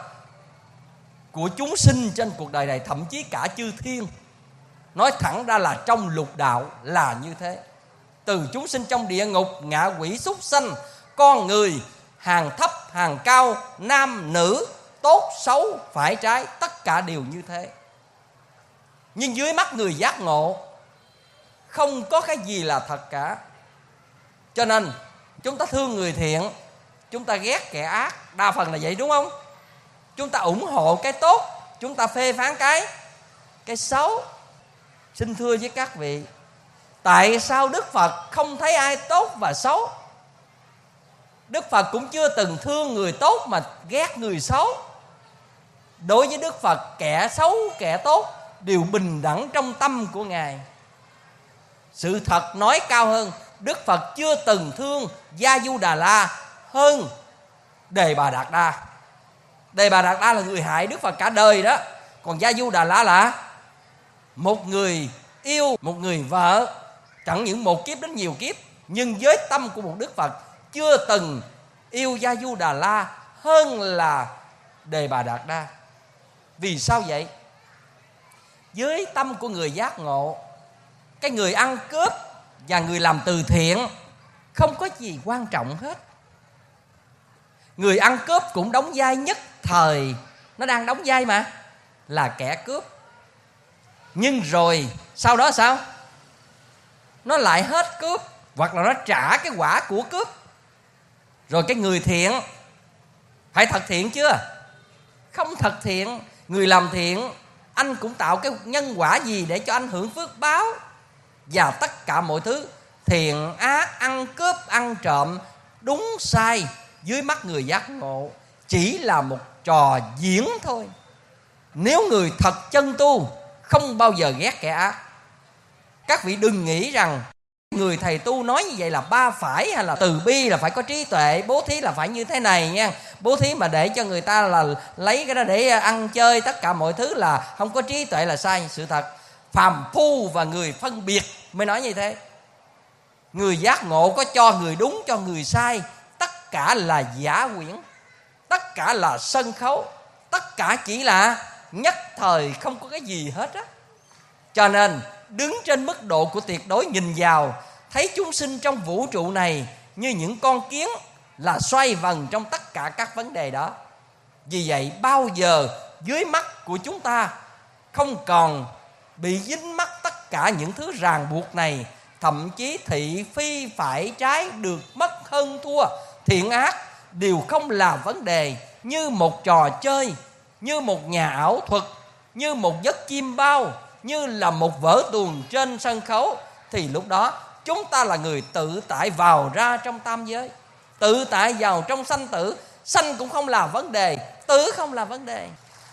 của chúng sinh trên cuộc đời này, thậm chí cả chư thiên. Nói thẳng ra là trong lục đạo là như thế. Từ chúng sinh trong địa ngục, ngạ quỷ, súc sanh, con người, hàng thấp, hàng cao, nam, nữ, tốt, xấu, phải, trái, tất cả đều như thế. Nhưng dưới mắt người giác ngộ, không có cái gì là thật cả. Cho nên chúng ta thương người thiện, chúng ta ghét kẻ ác, đa phần là vậy, đúng không? Chúng ta ủng hộ cái tốt, chúng ta phê phán cái cái xấu. Xin thưa với các vị, tại sao Đức Phật không thấy ai tốt và xấu? Đức Phật cũng chưa từng thương người tốt mà ghét người xấu. Đối với Đức Phật, kẻ xấu, kẻ tốt đều bình đẳng trong tâm của Ngài. Sự thật nói cao hơn, Đức Phật chưa từng thương Gia Du Đà La hơn Đề Bà Đạt Đa. Đề Bà Đạt Đa là người hại Đức Phật cả đời đó. Còn Gia Du Đà La là một người yêu, một người vợ, chẳng những một kiếp đến nhiều kiếp. Nhưng với tâm của một Đức Phật chưa từng yêu Gia Du Đà La hơn là Đề Bà Đạt Đa. Vì sao vậy? Với tâm của người giác ngộ, cái người ăn cướp và người làm từ thiện không có gì quan trọng hết. Người ăn cướp cũng đóng vai nhất thời, nó đang đóng vai mà, là kẻ cướp. Nhưng rồi sau đó sao? Nó lại hết cướp, hoặc là nó trả cái quả của cướp. Rồi cái người thiện phải thật thiện chưa? Không thật thiện. Người làm thiện, anh cũng tạo cái nhân quả gì để cho anh hưởng phước báo. Và tất cả mọi thứ thiện ác, ăn cướp, ăn trộm, đúng sai, dưới mắt người giác ngộ chỉ là một trò diễn thôi. Nếu người thật chân tu không bao giờ ghét kẻ ác. Các vị đừng nghĩ rằng người thầy tu nói như vậy là ba phải, hay là từ bi là phải có trí tuệ, bố thí là phải như thế này nha. Bố thí mà để cho người ta là lấy cái đó để ăn chơi, tất cả mọi thứ là không có trí tuệ là sai. Sự thật, phàm phu và người phân biệt mới nói như thế. Người giác ngộ có cho người đúng, cho người sai, tất cả là giả quyển, tất cả là sân khấu, tất cả chỉ là nhất thời, không có cái gì hết á. Cho nên đứng trên mức độ của tuyệt đối nhìn vào, thấy chúng sinh trong vũ trụ này như những con kiến là xoay vần trong tất cả các vấn đề đó. Vì vậy bao giờ dưới mắt của chúng ta không còn bị dính mắc tất cả những thứ ràng buộc này, thậm chí thị phi phải trái, được mất hơn thua, thiện ác đều không là vấn đề, như một trò chơi, như một nhà ảo thuật, như một giấc chim bao, như là một vở tuồng trên sân khấu. Thì lúc đó chúng ta là người tự tại vào ra trong tam giới, tự tại vào trong sanh tử. Sanh cũng không là vấn đề, tử không là vấn đề.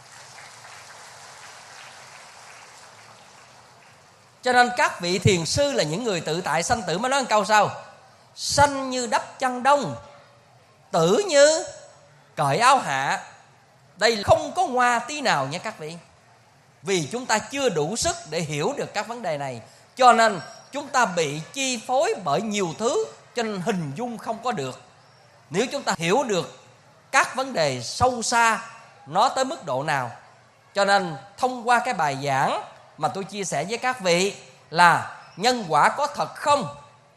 Cho nên các vị thiền sư là những người tự tại sanh tử mới nói một câu sao? Sanh như đắp chăn đông, tử như cởi áo hạ. Đây không có ngoa tí nào nha các vị. Vì chúng ta chưa đủ sức để hiểu được các vấn đề này, cho nên chúng ta bị chi phối bởi nhiều thứ, cho nên hình dung không có được. Nếu chúng ta hiểu được các vấn đề sâu xa nó tới mức độ nào. Cho nên thông qua cái bài giảng mà tôi chia sẻ với các vị là nhân quả có thật không?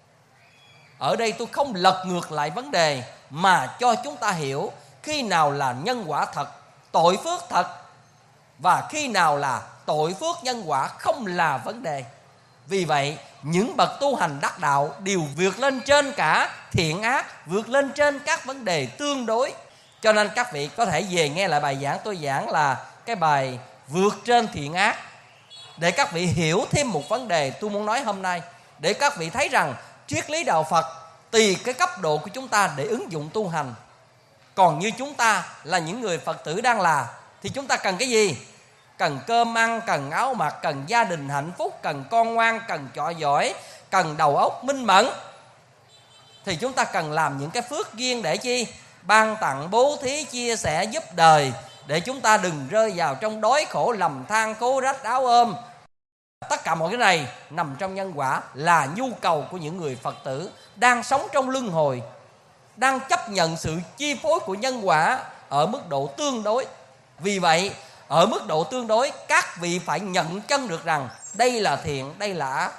Ở đây tôi không lật ngược lại vấn đề, mà cho chúng ta hiểu khi nào là nhân quả thật, tội phước thật, và khi nào là tội phước nhân quả không là vấn đề. Vì vậy những bậc tu hành đắc đạo đều vượt lên trên cả thiện ác, vượt lên trên các vấn đề tương đối. Cho nên các vị có thể về nghe lại bài giảng tôi giảng là cái bài vượt trên thiện ác, để các vị hiểu thêm một vấn đề tôi muốn nói hôm nay, để các vị thấy rằng triết lý đạo Phật tùy cái cấp độ của chúng ta để ứng dụng tu hành. Còn như chúng ta là những người Phật tử đang là, thì chúng ta cần cái gì? Cần cơm ăn, cần áo mặc, cần gia đình hạnh phúc, cần con ngoan, cần trọ giỏi, cần đầu óc minh mẫn. Thì chúng ta cần làm những cái phước duyên để chi? Ban tặng, bố thí, chia sẻ, giúp đời, để chúng ta đừng rơi vào trong đói khổ, lầm than, cố rách, áo ôm. Tất cả mọi cái này nằm trong nhân quả, là nhu cầu của những người Phật tử đang sống trong luân hồi, đang chấp nhận sự chi phối của nhân quả ở mức độ tương đối. Vì vậy ở mức độ tương đối, các vị phải nhận chân được rằng đây là thiện, đây là ác,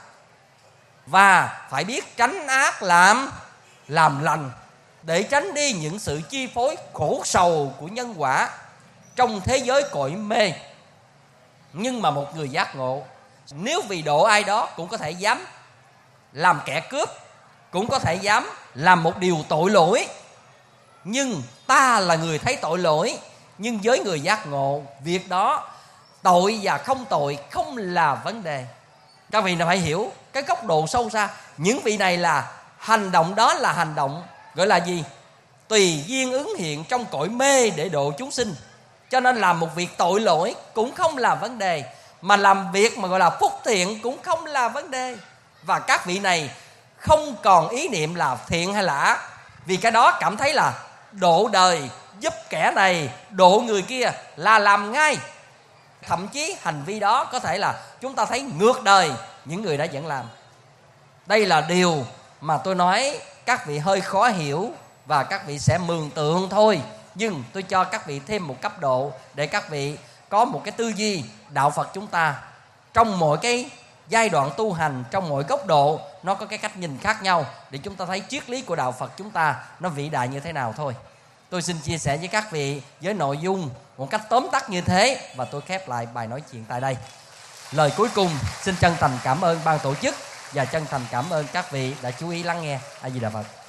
và phải biết tránh ác làm làm lành, để tránh đi những sự chi phối khổ sầu của nhân quả trong thế giới cõi mê. Nhưng mà một người giác ngộ, nếu vì độ ai đó cũng có thể dám làm kẻ cướp, cũng có thể dám làm một điều tội lỗi. Nhưng ta là người thấy tội lỗi, nhưng với người giác ngộ, việc đó tội và không tội không là vấn đề. Các vị phải hiểu cái góc độ sâu xa. Những vị này là hành động, đó là hành động gọi là gì? Tùy duyên ứng hiện trong cõi mê để độ chúng sinh. Cho nên làm một việc tội lỗi cũng không là vấn đề, mà làm việc mà gọi là phúc thiện cũng không là vấn đề. Và các vị này không còn ý niệm là thiện hay là ác, vì cái đó cảm thấy là độ đời, giúp kẻ này, độ người kia là làm ngay. Thậm chí hành vi đó có thể là chúng ta thấy ngược đời, những người đã vẫn làm. Đây là điều mà tôi nói các vị hơi khó hiểu, và các vị sẽ mường tượng thôi. Nhưng tôi cho các vị thêm một cấp độ để các vị có một cái tư duy đạo Phật chúng ta. Trong mỗi cái giai đoạn tu hành, trong mỗi góc độ, nó có cái cách nhìn khác nhau, để chúng ta thấy triết lý của đạo Phật chúng ta nó vĩ đại như thế nào thôi. Tôi xin chia sẻ với các vị với nội dung một cách tóm tắt như thế, và tôi khép lại bài nói chuyện tại đây. Lời cuối cùng xin chân thành cảm ơn ban tổ chức, và chân thành cảm ơn các vị đã chú ý lắng nghe. A Di Đà Phật.